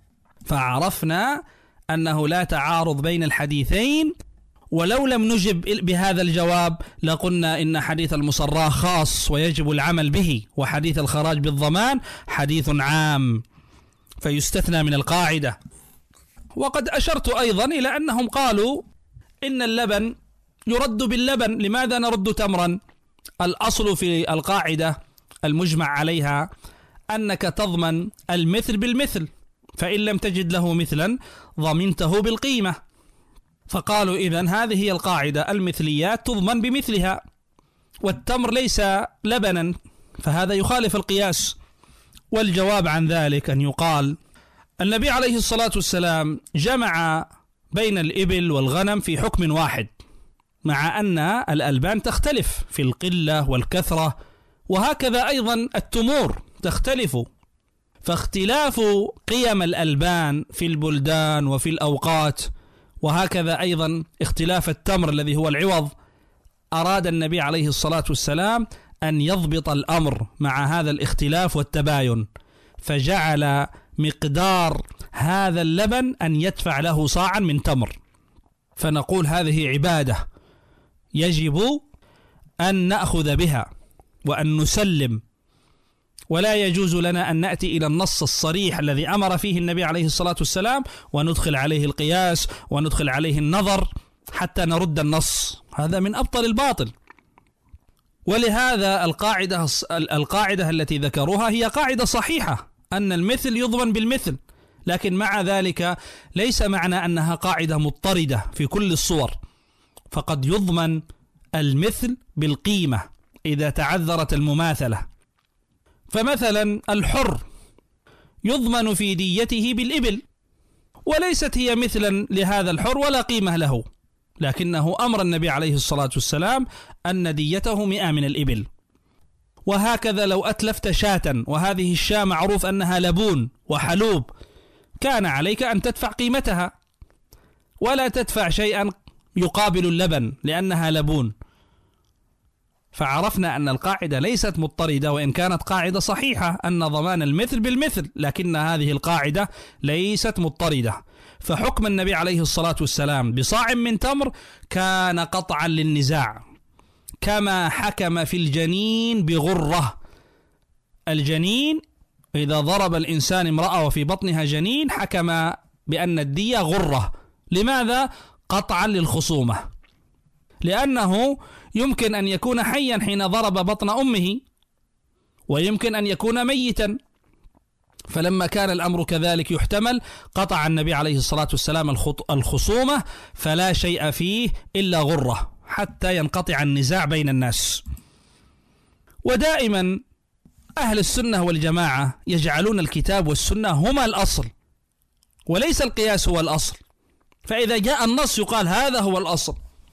فعرفنا أنه لا تعارض بين الحديثين، ولو لم نجب بهذا الجواب لقلنا إن حديث المصراه خاص ويجب العمل به، وحديث الخراج بالضمان حديث عام فيستثنى من القاعدة. وقد أشرت أيضا إلى أنهم قالوا إن اللبن يرد باللبن، لماذا نرد تمرا؟ الأصل في القاعدة المجمع عليها أنك تضمن المثل بالمثل، فإن لم تجد له مثلا ضمنته بالقيمة. فقالوا إذن هذه هي القاعدة، المثليات تضمن بمثلها، والتمر ليس لبنا، فهذا يخالف القياس. والجواب عن ذلك أن يقال النبي عليه الصلاة والسلام جمع بين الإبل والغنم في حكم واحد، مع أن الألبان تختلف في القلة والكثرة، وهكذا أيضا التمور تختلف، فاختلاف قيم الألبان في البلدان وفي الأوقات، وهكذا أيضا اختلاف التمر الذي هو العوض، أراد النبي عليه الصلاة والسلام أن يضبط الأمر مع هذا الاختلاف والتباين، فجعل مقدار هذا اللبن أن يدفع له صاعا من تمر. فنقول هذه عبادة يجب أن نأخذ بها وأن نسلم، ولا يجوز لنا أن نأتي إلى النص الصريح الذي أمر فيه النبي عليه الصلاة والسلام وندخل عليه القياس وندخل عليه النظر حتى نرد النص، هذا من أبطل الباطل. ولهذا القاعدة القاعدة التي ذكروها هي قاعدة صحيحة، أن المثل يضمن بالمثل، لكن مع ذلك ليس معنى أنها قاعدة مضطردة في كل الصور، فقد يضمن المثل بالقيمة إذا تعذرت المماثلة. فمثلا الحر يضمن في ديته بالإبل، وليست هي مثلا لهذا الحر ولا قيمة له، لكنه أمر النبي عليه الصلاة والسلام أن ديته مئة من الإبل. وهكذا لو أتلفت شاة وهذه الشاة معروف أنها لبون وحلوب، كان عليك أن تدفع قيمتها ولا تدفع شيئا يقابل اللبن لأنها لبون. فعرفنا أن القاعدة ليست مضطردة، وإن كانت قاعدة صحيحة أن ضمان المثل بالمثل، لكن هذه القاعدة ليست مضطردة. فحكم النبي عليه الصلاة والسلام بصاع من تمر كان قطعا للنزاع، كما حكم في الجنين بغرة. الجنين إذا ضرب الإنسان امرأة وفي بطنها جنين حكم بأن الدية غرة. لماذا؟ قطعا للخصومة، لأنه يمكن أن يكون حيا حين ضرب بطن أمه، ويمكن أن يكون ميتا، فلما كان الأمر كذلك يحتمل قطع النبي عليه الصلاة والسلام الخصومة، فلا شيء فيه إلا غرة حتى ينقطع النزاع بين الناس. ودائما أهل السنة والجماعة يجعلون الكتاب والسنة هما الأصل، وليس القياس هو الأصل. فإذا جاء النص يقال هذا هو الأصل،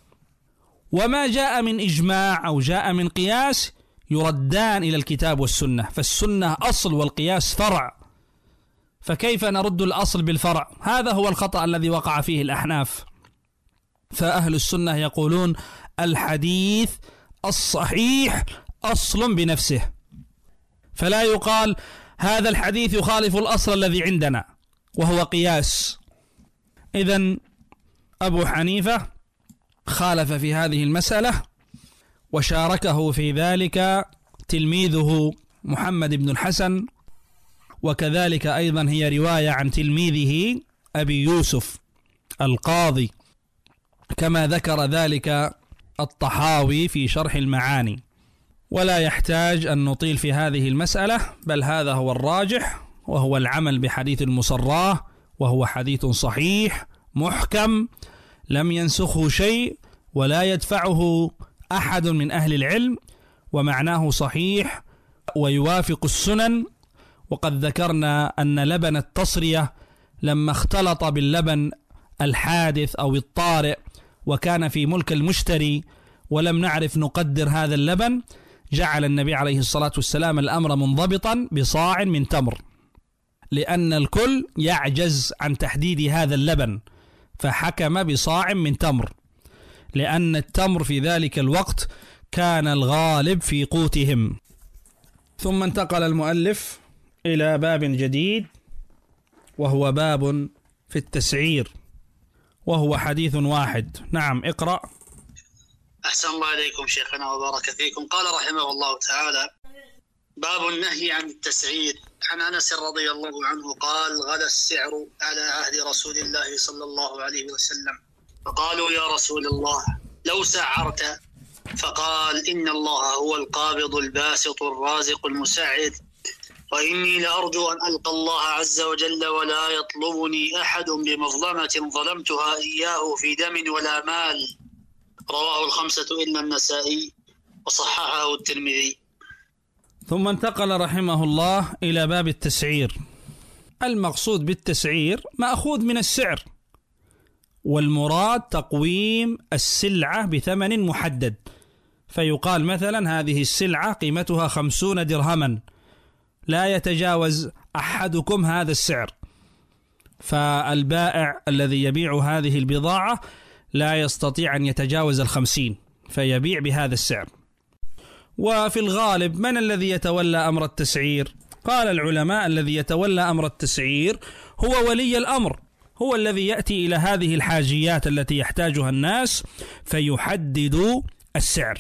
وما جاء من إجماع أو جاء من قياس يردان إلى الكتاب والسنة، فالسنة أصل والقياس فرع، فكيف نرد الأصل بالفرع؟ هذا هو الخطأ الذي وقع فيه الأحناف. فأهل السنة يقولون الحديث الصحيح أصل بنفسه، فلا يقال هذا الحديث يخالف الأصل الذي عندنا وهو قياس. إذن أبو حنيفة خالف في هذه المسألة، وشاركه في ذلك تلميذه محمد بن الحسن، وكذلك أيضا هي رواية عن تلميذه أبي يوسف القاضي، كما ذكر ذلك الطحاوي في شرح المعاني. ولا يحتاج أن نطيل في هذه المسألة، بل هذا هو الراجح، وهو العمل بحديث المصراه، وهو حديث صحيح محكم لم ينسخه شيء ولا يدفعه أحد من أهل العلم، ومعناه صحيح ويوافق السنن. وقد ذكرنا أن لبن التصرية لما اختلط باللبن الحادث أو الطارئ وكان في ملك المشتري ولم نعرف نقدر هذا اللبن، جعل النبي عليه الصلاة والسلام الأمر منضبطا بصاع من تمر، لأن الكل يعجز عن تحديد هذا اللبن، فحكم بصاع من تمر، لأن التمر في ذلك الوقت كان الغالب في قوتهم. ثم انتقل المؤلف إلى باب جديد، وهو باب في التسعير، وهو حديث واحد. نعم، اقرأ. أحسن الله إليكم شيخنا وبارك فيكم. قال رحمه الله تعالى: باب النهي عن التسعير. عن أنس رضي الله عنه قال: غلا السعر على عهد رسول الله صلى الله عليه وسلم، فقالوا يا رسول الله لو سعرت، فقال: إن الله هو القابض الباسط الرازق المسعر، وإني لأرجو أن ألقى الله عز وجل ولا يطلبني أحد بمظلمة ظلمتها إياه في دم ولا مال. رواه الخمسة إلا النسائي وصححه الترمذي. ثم انتقل رحمه الله إلى باب التسعير. المقصود بالتسعير مأخوذ من السعر، والمراد تقويم السلعة بثمن محدد، فيقال مثلا هذه السلعة قيمتها خمسون درهما، لا يتجاوز أحدكم هذا السعر، فالبائع الذي يبيع هذه البضاعة لا يستطيع أن يتجاوز الخمسين، فيبيع بهذا السعر. وفي الغالب من الذي يتولى أمر التسعير؟ قال العلماء الذي يتولى أمر التسعير هو ولي الأمر، هو الذي يأتي إلى هذه الحاجيات التي يحتاجها الناس فيحدد السعر،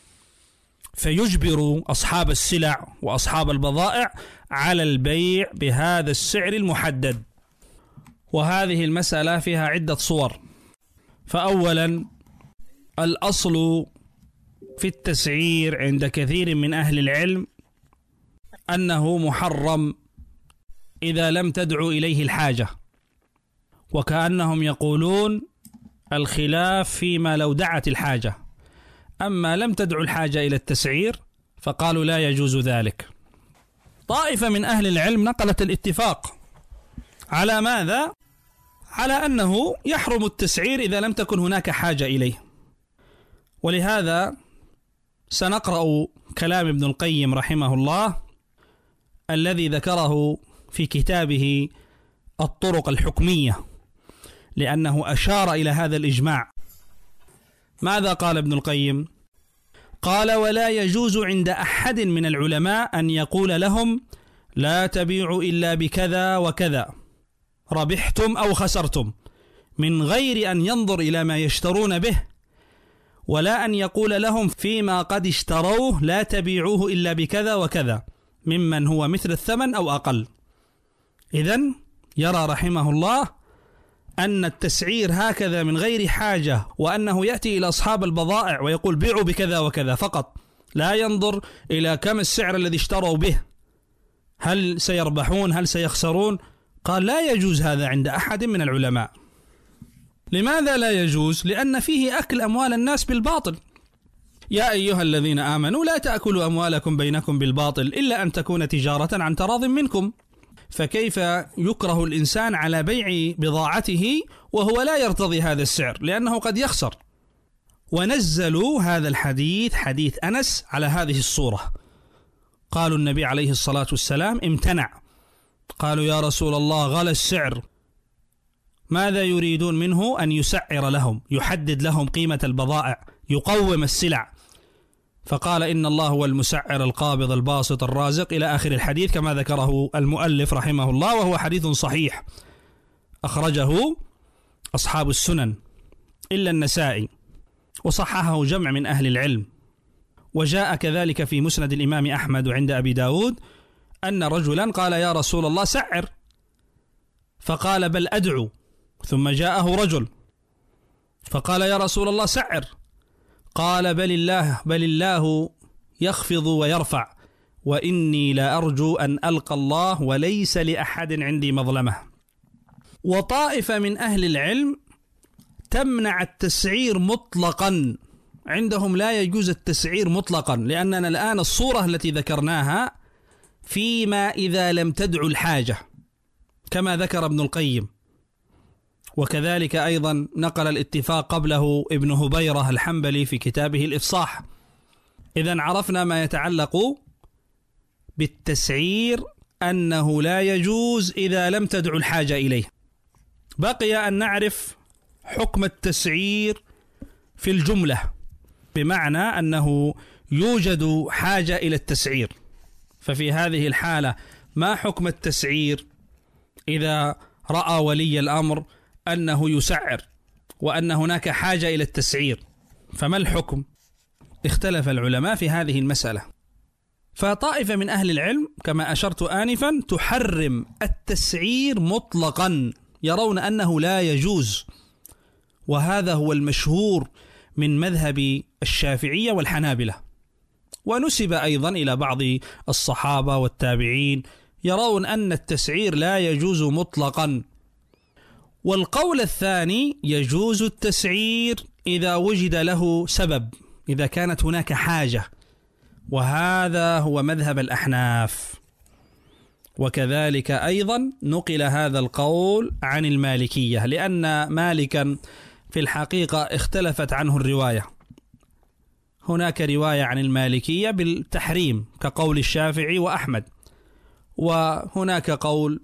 فيجبر أصحاب السلع وأصحاب البضائع على البيع بهذا السعر المحدد. وهذه المسألة فيها عدة صور. فأولا، الأصل في التسعير عند كثير من أهل العلم أنه محرم إذا لم تدعو إليه الحاجة، وكأنهم يقولون الخلاف فيما لو دعت الحاجة، أما لم تدعو الحاجة إلى التسعير فقالوا لا يجوز ذلك. طائفة من أهل العلم نقلت الاتفاق على ماذا؟ على أنه يحرم التسعير إذا لم تكن هناك حاجة إليه. ولهذا سنقرأ كلام ابن القيم رحمه الله الذي ذكره في كتابه الطرق الحكمية، لأنه أشار إلى هذا الإجماع. ماذا قال ابن القيم؟ قال: ولا يجوز عند أحد من العلماء أن يقول لهم: لا تبيعوا إلا بكذا وكذا، ربحتم أو خسرتم، من غير أن ينظر إلى ما يشترون به، ولا أن يقول لهم فيما قد اشتروه: لا تبيعوه إلا بكذا وكذا، ممن هو مثل الثمن أو أقل. إذن يرى رحمه الله أن التسعير هكذا من غير حاجة، وأنه يأتي إلى أصحاب البضائع ويقول: بيعوا بكذا وكذا فقط، لا ينظر إلى كم السعر الذي اشتروا به، هل سيربحون هل سيخسرون. قال: لا يجوز هذا عند أحد من العلماء. لماذا لا يجوز؟ لأن فيه أكل أموال الناس بالباطل. يا أيها الذين آمنوا لا تأكلوا أموالكم بينكم بالباطل إلا أن تكون تجارة عن تراض منكم. فكيف يكره الإنسان على بيع بضاعته وهو لا يرتضي هذا السعر، لأنه قد يخسر. ونزلوا هذا الحديث، حديث أنس، على هذه الصورة. قالوا النبي عليه الصلاة والسلام امتنع. قالوا: يا رسول الله، غلى السعر، ماذا يريدون منه؟ أن يسعر لهم، يحدد لهم قيمة البضائع، يقوم السلع. فقال: إن الله هو المسعر القابض الباسط الرازق، إلى آخر الحديث كما ذكره المؤلف رحمه الله، وهو حديث صحيح أخرجه أصحاب السنن إلا النسائي، وصححه جمع من أهل العلم. وجاء كذلك في مسند الإمام أحمد وعند أبي داود أن رجلا قال: يا رسول الله سعر، فقال: بل أدعو. ثم جاءه رجل فقال: يا رسول الله سعر، قال: بل الله بل الله يخفض ويرفع، وإني لا أرجو أن ألقى الله وليس لأحد عندي مظلمة. وطائفة من أهل العلم تمنع التسعير مطلقا، عندهم لا يجوز التسعير مطلقا، لأننا الآن الصورة التي ذكرناها فيما إذا لم تدعو الحاجة، كما ذكر ابن القيم. وكذلك أيضا نقل الاتفاق قبله ابن هبيرة الحنبلي في كتابه الإفصاح. إذن عرفنا ما يتعلق بالتسعير أنه لا يجوز إذا لم تدعو الحاجة إليه. بقي أن نعرف حكم التسعير في الجملة، بمعنى أنه يوجد حاجة إلى التسعير. ففي هذه الحالة ما حكم التسعير إذا رأى ولي الأمر أنه يسعر وأن هناك حاجة إلى التسعير؟ فما الحكم؟ اختلف العلماء في هذه المسألة. فطائفة من أهل العلم كما أشرت آنفا تحرم التسعير مطلقا، يرون أنه لا يجوز، وهذا هو المشهور من مذهب الشافعية والحنابلة. ونسب أيضا إلى بعض الصحابة والتابعين يرون أن التسعير لا يجوز مطلقا. والقول الثاني: يجوز التسعير إذا وجد له سبب، إذا كانت هناك حاجة، وهذا هو مذهب الأحناف. وكذلك أيضا نقل هذا القول عن المالكية، لأن مالكا في الحقيقة اختلفت عنه الرواية. هناك رواية عن المالكية بالتحريم كقول الشافعي وأحمد، وهناك قول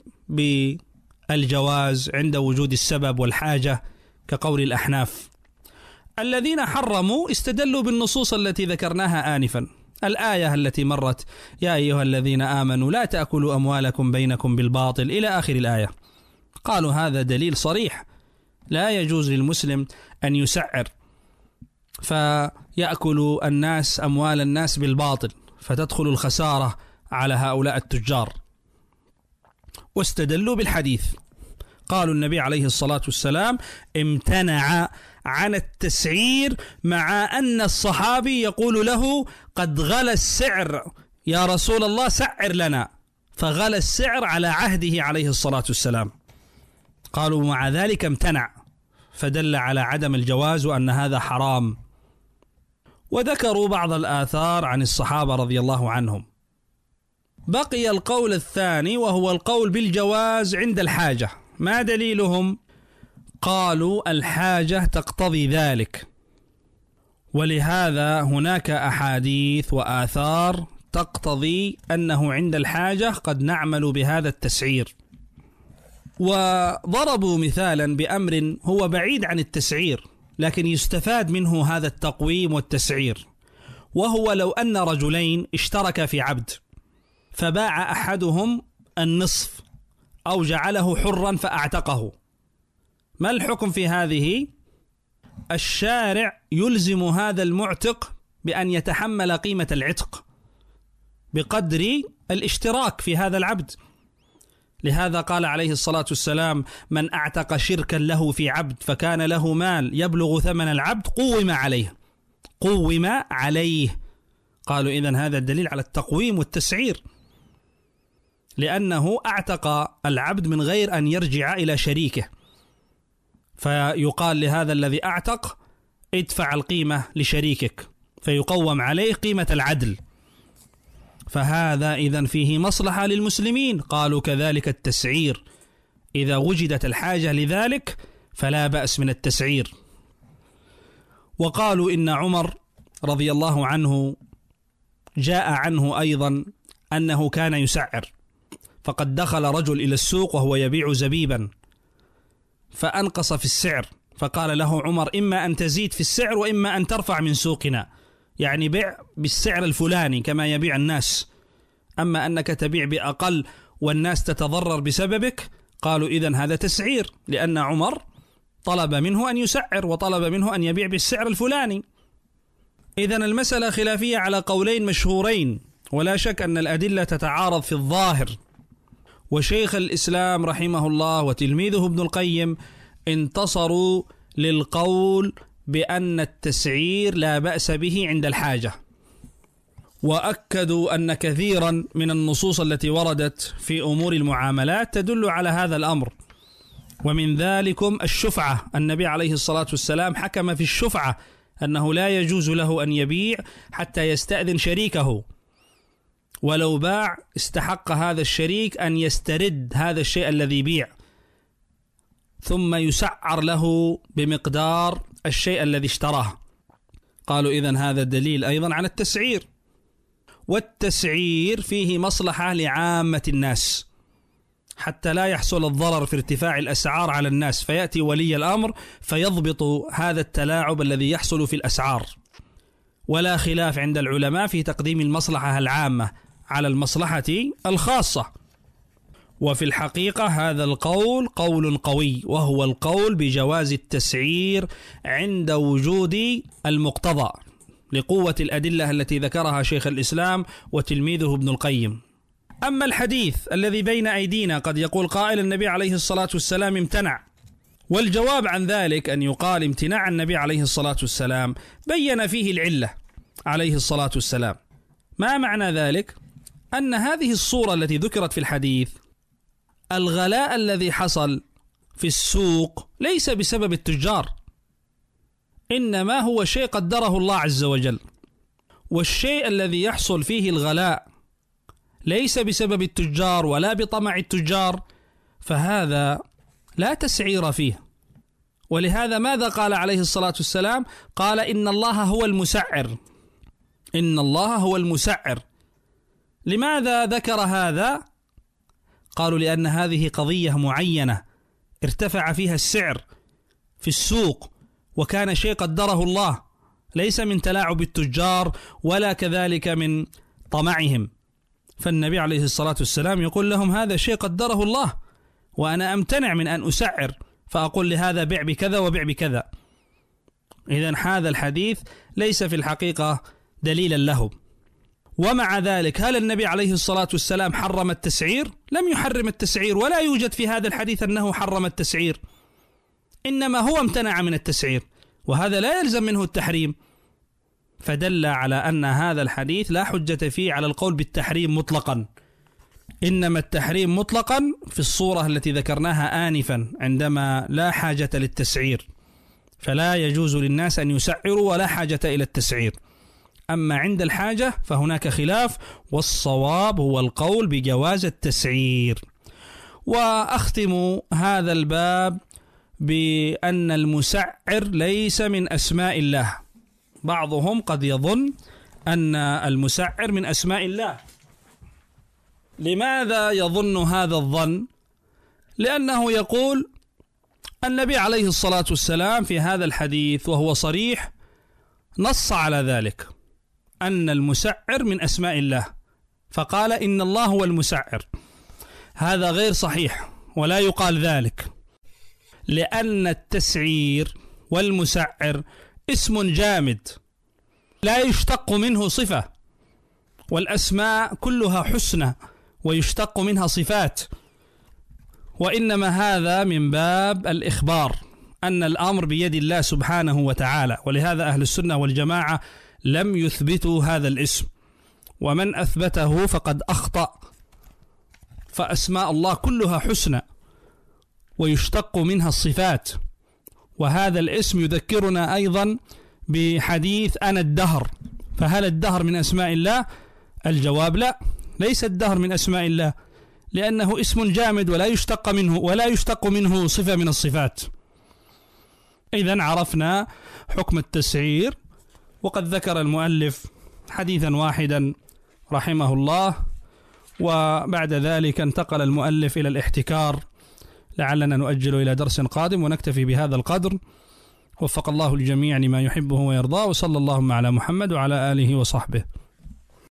بالجواز عند وجود السبب والحاجة كقول الأحناف. الذين حرموا استدلوا بالنصوص التي ذكرناها آنفا، الآية التي مرت: يا أيها الذين آمنوا لا تأكلوا أموالكم بينكم بالباطل، إلى آخر الآية. قالوا هذا دليل صريح، لا يجوز للمسلم أن يسعر فيأكل الناس أموال الناس بالباطل فتدخل الخسارة على هؤلاء التجار. واستدلوا بالحديث، قالوا النبي عليه الصلاة والسلام امتنع عن التسعير مع أن الصحابي يقول له: قد غلى السعر يا رسول الله سعر لنا، فغلى السعر على عهده عليه الصلاة والسلام. قالوا مع ذلك امتنع، فدل على عدم الجواز وأن هذا حرام. وذكروا بعض الآثار عن الصحابة رضي الله عنهم. بقي القول الثاني وهو القول بالجواز عند الحاجة. ما دليلهم؟ قالوا الحاجة تقتضي ذلك، ولهذا هناك أحاديث وآثار تقتضي أنه عند الحاجة قد نعمل بهذا التسعير. وضربوا مثالا بأمر هو بعيد عن التسعير لكن يستفاد منه هذا التقويم والتسعير، وهو لو أن رجلين اشتركا في عبد فباع أحدهم النصف أو جعله حرا فأعتقه، ما الحكم في هذه؟ الشارع يلزم هذا المعتق بأن يتحمل قيمة العتق بقدر الاشتراك في هذا العبد. لهذا قال عليه الصلاة والسلام: من أعتق شركا له في عبد فكان له مال يبلغ ثمن العبد قوم عليه قوم عليه. قالوا إذن هذا الدليل على التقويم والتسعير، لأنه أعتق العبد من غير أن يرجع إلى شريكه، فيقال لهذا الذي أعتق: ادفع القيمة لشريكك، فيقوم عليه قيمة العدل. فهذا إذن فيه مصلحة للمسلمين. قالوا كذلك التسعير، إذا وجدت الحاجة لذلك فلا بأس من التسعير. وقالوا إن عمر رضي الله عنه جاء عنه أيضا أنه كان يسعر، فقد دخل رجل إلى السوق وهو يبيع زبيبا فأنقص في السعر، فقال له عمر: إما أن تزيد في السعر وإما أن ترفع من سوقنا، يعني بيع بالسعر الفلاني كما يبيع الناس، أما أنك تبيع بأقل والناس تتضرر بسببك. قالوا إذن هذا تسعير، لأن عمر طلب منه أن يسعر وطلب منه أن يبيع بالسعر الفلاني. إذن المسألة خلافية على قولين مشهورين، ولا شك أن الأدلة تتعارض في الظاهر. وشيخ الإسلام رحمه الله وتلميذه ابن القيم انتصروا للقول بأن التسعير لا بأس به عند الحاجة، وأكدوا أن كثيرا من النصوص التي وردت في أمور المعاملات تدل على هذا الأمر. ومن ذلكم الشفعة، النبي عليه الصلاة والسلام حكم في الشفعة أنه لا يجوز له أن يبيع حتى يستأذن شريكه، ولو باع استحق هذا الشريك أن يسترد هذا الشيء الذي بيع ثم يسعر له بمقدار الشيء الذي اشتراه. قالوا إذن هذا الدليل أيضا على التسعير. والتسعير فيه مصلحة لعامة الناس حتى لا يحصل الضرر في ارتفاع الأسعار على الناس، فيأتي ولي الأمر فيضبط هذا التلاعب الذي يحصل في الأسعار. ولا خلاف عند العلماء في تقديم المصلحة العامة على المصلحة الخاصة. وفي الحقيقة هذا القول قول قوي، وهو القول بجواز التسعير عند وجود المقتضى لقوة الأدلة التي ذكرها شيخ الإسلام وتلميذه ابن القيم. أما الحديث الذي بين أيدينا قد يقول قائل النبي عليه الصلاة والسلام امتنع، والجواب عن ذلك أن يقال امتناع النبي عليه الصلاة والسلام بين فيه العلة عليه الصلاة والسلام. ما معنى ذلك؟ أن هذه الصورة التي ذكرت في الحديث، الغلاء الذي حصل في السوق ليس بسبب التجار، إنما هو شيء قدره الله عز وجل. والشيء الذي يحصل فيه الغلاء ليس بسبب التجار ولا بطمع التجار، فهذا لا تسعير فيه. ولهذا ماذا قال عليه الصلاة والسلام؟ قال إن الله هو المسعر، إن الله هو المسعر. لماذا ذكر هذا؟ قالوا لأن هذه قضية معينة ارتفع فيها السعر في السوق، وكان شيء قدره الله، ليس من تلاعب التجار ولا كذلك من طمعهم. فالنبي عليه الصلاة والسلام يقول لهم هذا شيء قدره الله، وأنا أمتنع من أن أسعر، فأقول لهذا بيع بكذا وبيع بكذا. إذن هذا الحديث ليس في الحقيقة دليلا له. ومع ذلك هل النبي عليه الصلاة والسلام حرم التسعير؟ لم يحرم التسعير، ولا يوجد في هذا الحديث أنه حرم التسعير، إنما هو امتنع من التسعير، وهذا لا يلزم منه التحريم. فدل على أن هذا الحديث لا حجة فيه على القول بالتحريم مطلقا، إنما التحريم مطلقا في الصورة التي ذكرناها آنفا عندما لا حاجة للتسعير، فلا يجوز للناس أن يسعروا ولا حاجة إلى التسعير. أما عند الحاجة فهناك خلاف، والصواب هو القول بجواز التسعير. وأختم هذا الباب بأن المسعر ليس من أسماء الله. بعضهم قد يظن أن المسعر من أسماء الله. لماذا يظن هذا الظن؟ لأنه يقول النبي عليه الصلاة والسلام في هذا الحديث وهو صريح نص على ذلك، أن المسعر من أسماء الله، فقال إن الله هو المسعر. هذا غير صحيح ولا يقال ذلك، لأن التسعير والمسعر اسم جامد لا يشتق منه صفة، والأسماء كلها حسنى ويشتق منها صفات، وإنما هذا من باب الإخبار أن الأمر بيد الله سبحانه وتعالى. ولهذا أهل السنة والجماعة لم يثبتوا هذا الاسم، ومن أثبته فقد أخطأ، فأسماء الله كلها حسنى ويشتق منها الصفات. وهذا الاسم يذكرنا أيضا بحديث أنا الدهر، فهل الدهر من أسماء الله؟ الجواب لا، ليس الدهر من أسماء الله، لأنه اسم جامد ولا يشتق منه ولا يشتق منه صفة من الصفات. إذن عرفنا حكم التسعير، وقد ذكر المؤلف حديثا واحدا رحمه الله، وبعد ذلك انتقل المؤلف إلى الاحتكار، لعلنا نؤجل إلى درس قادم ونكتفي بهذا القدر. وفق الله الجميع لما يحبه ويرضاه، وصلى اللهم على محمد وعلى آله وصحبه.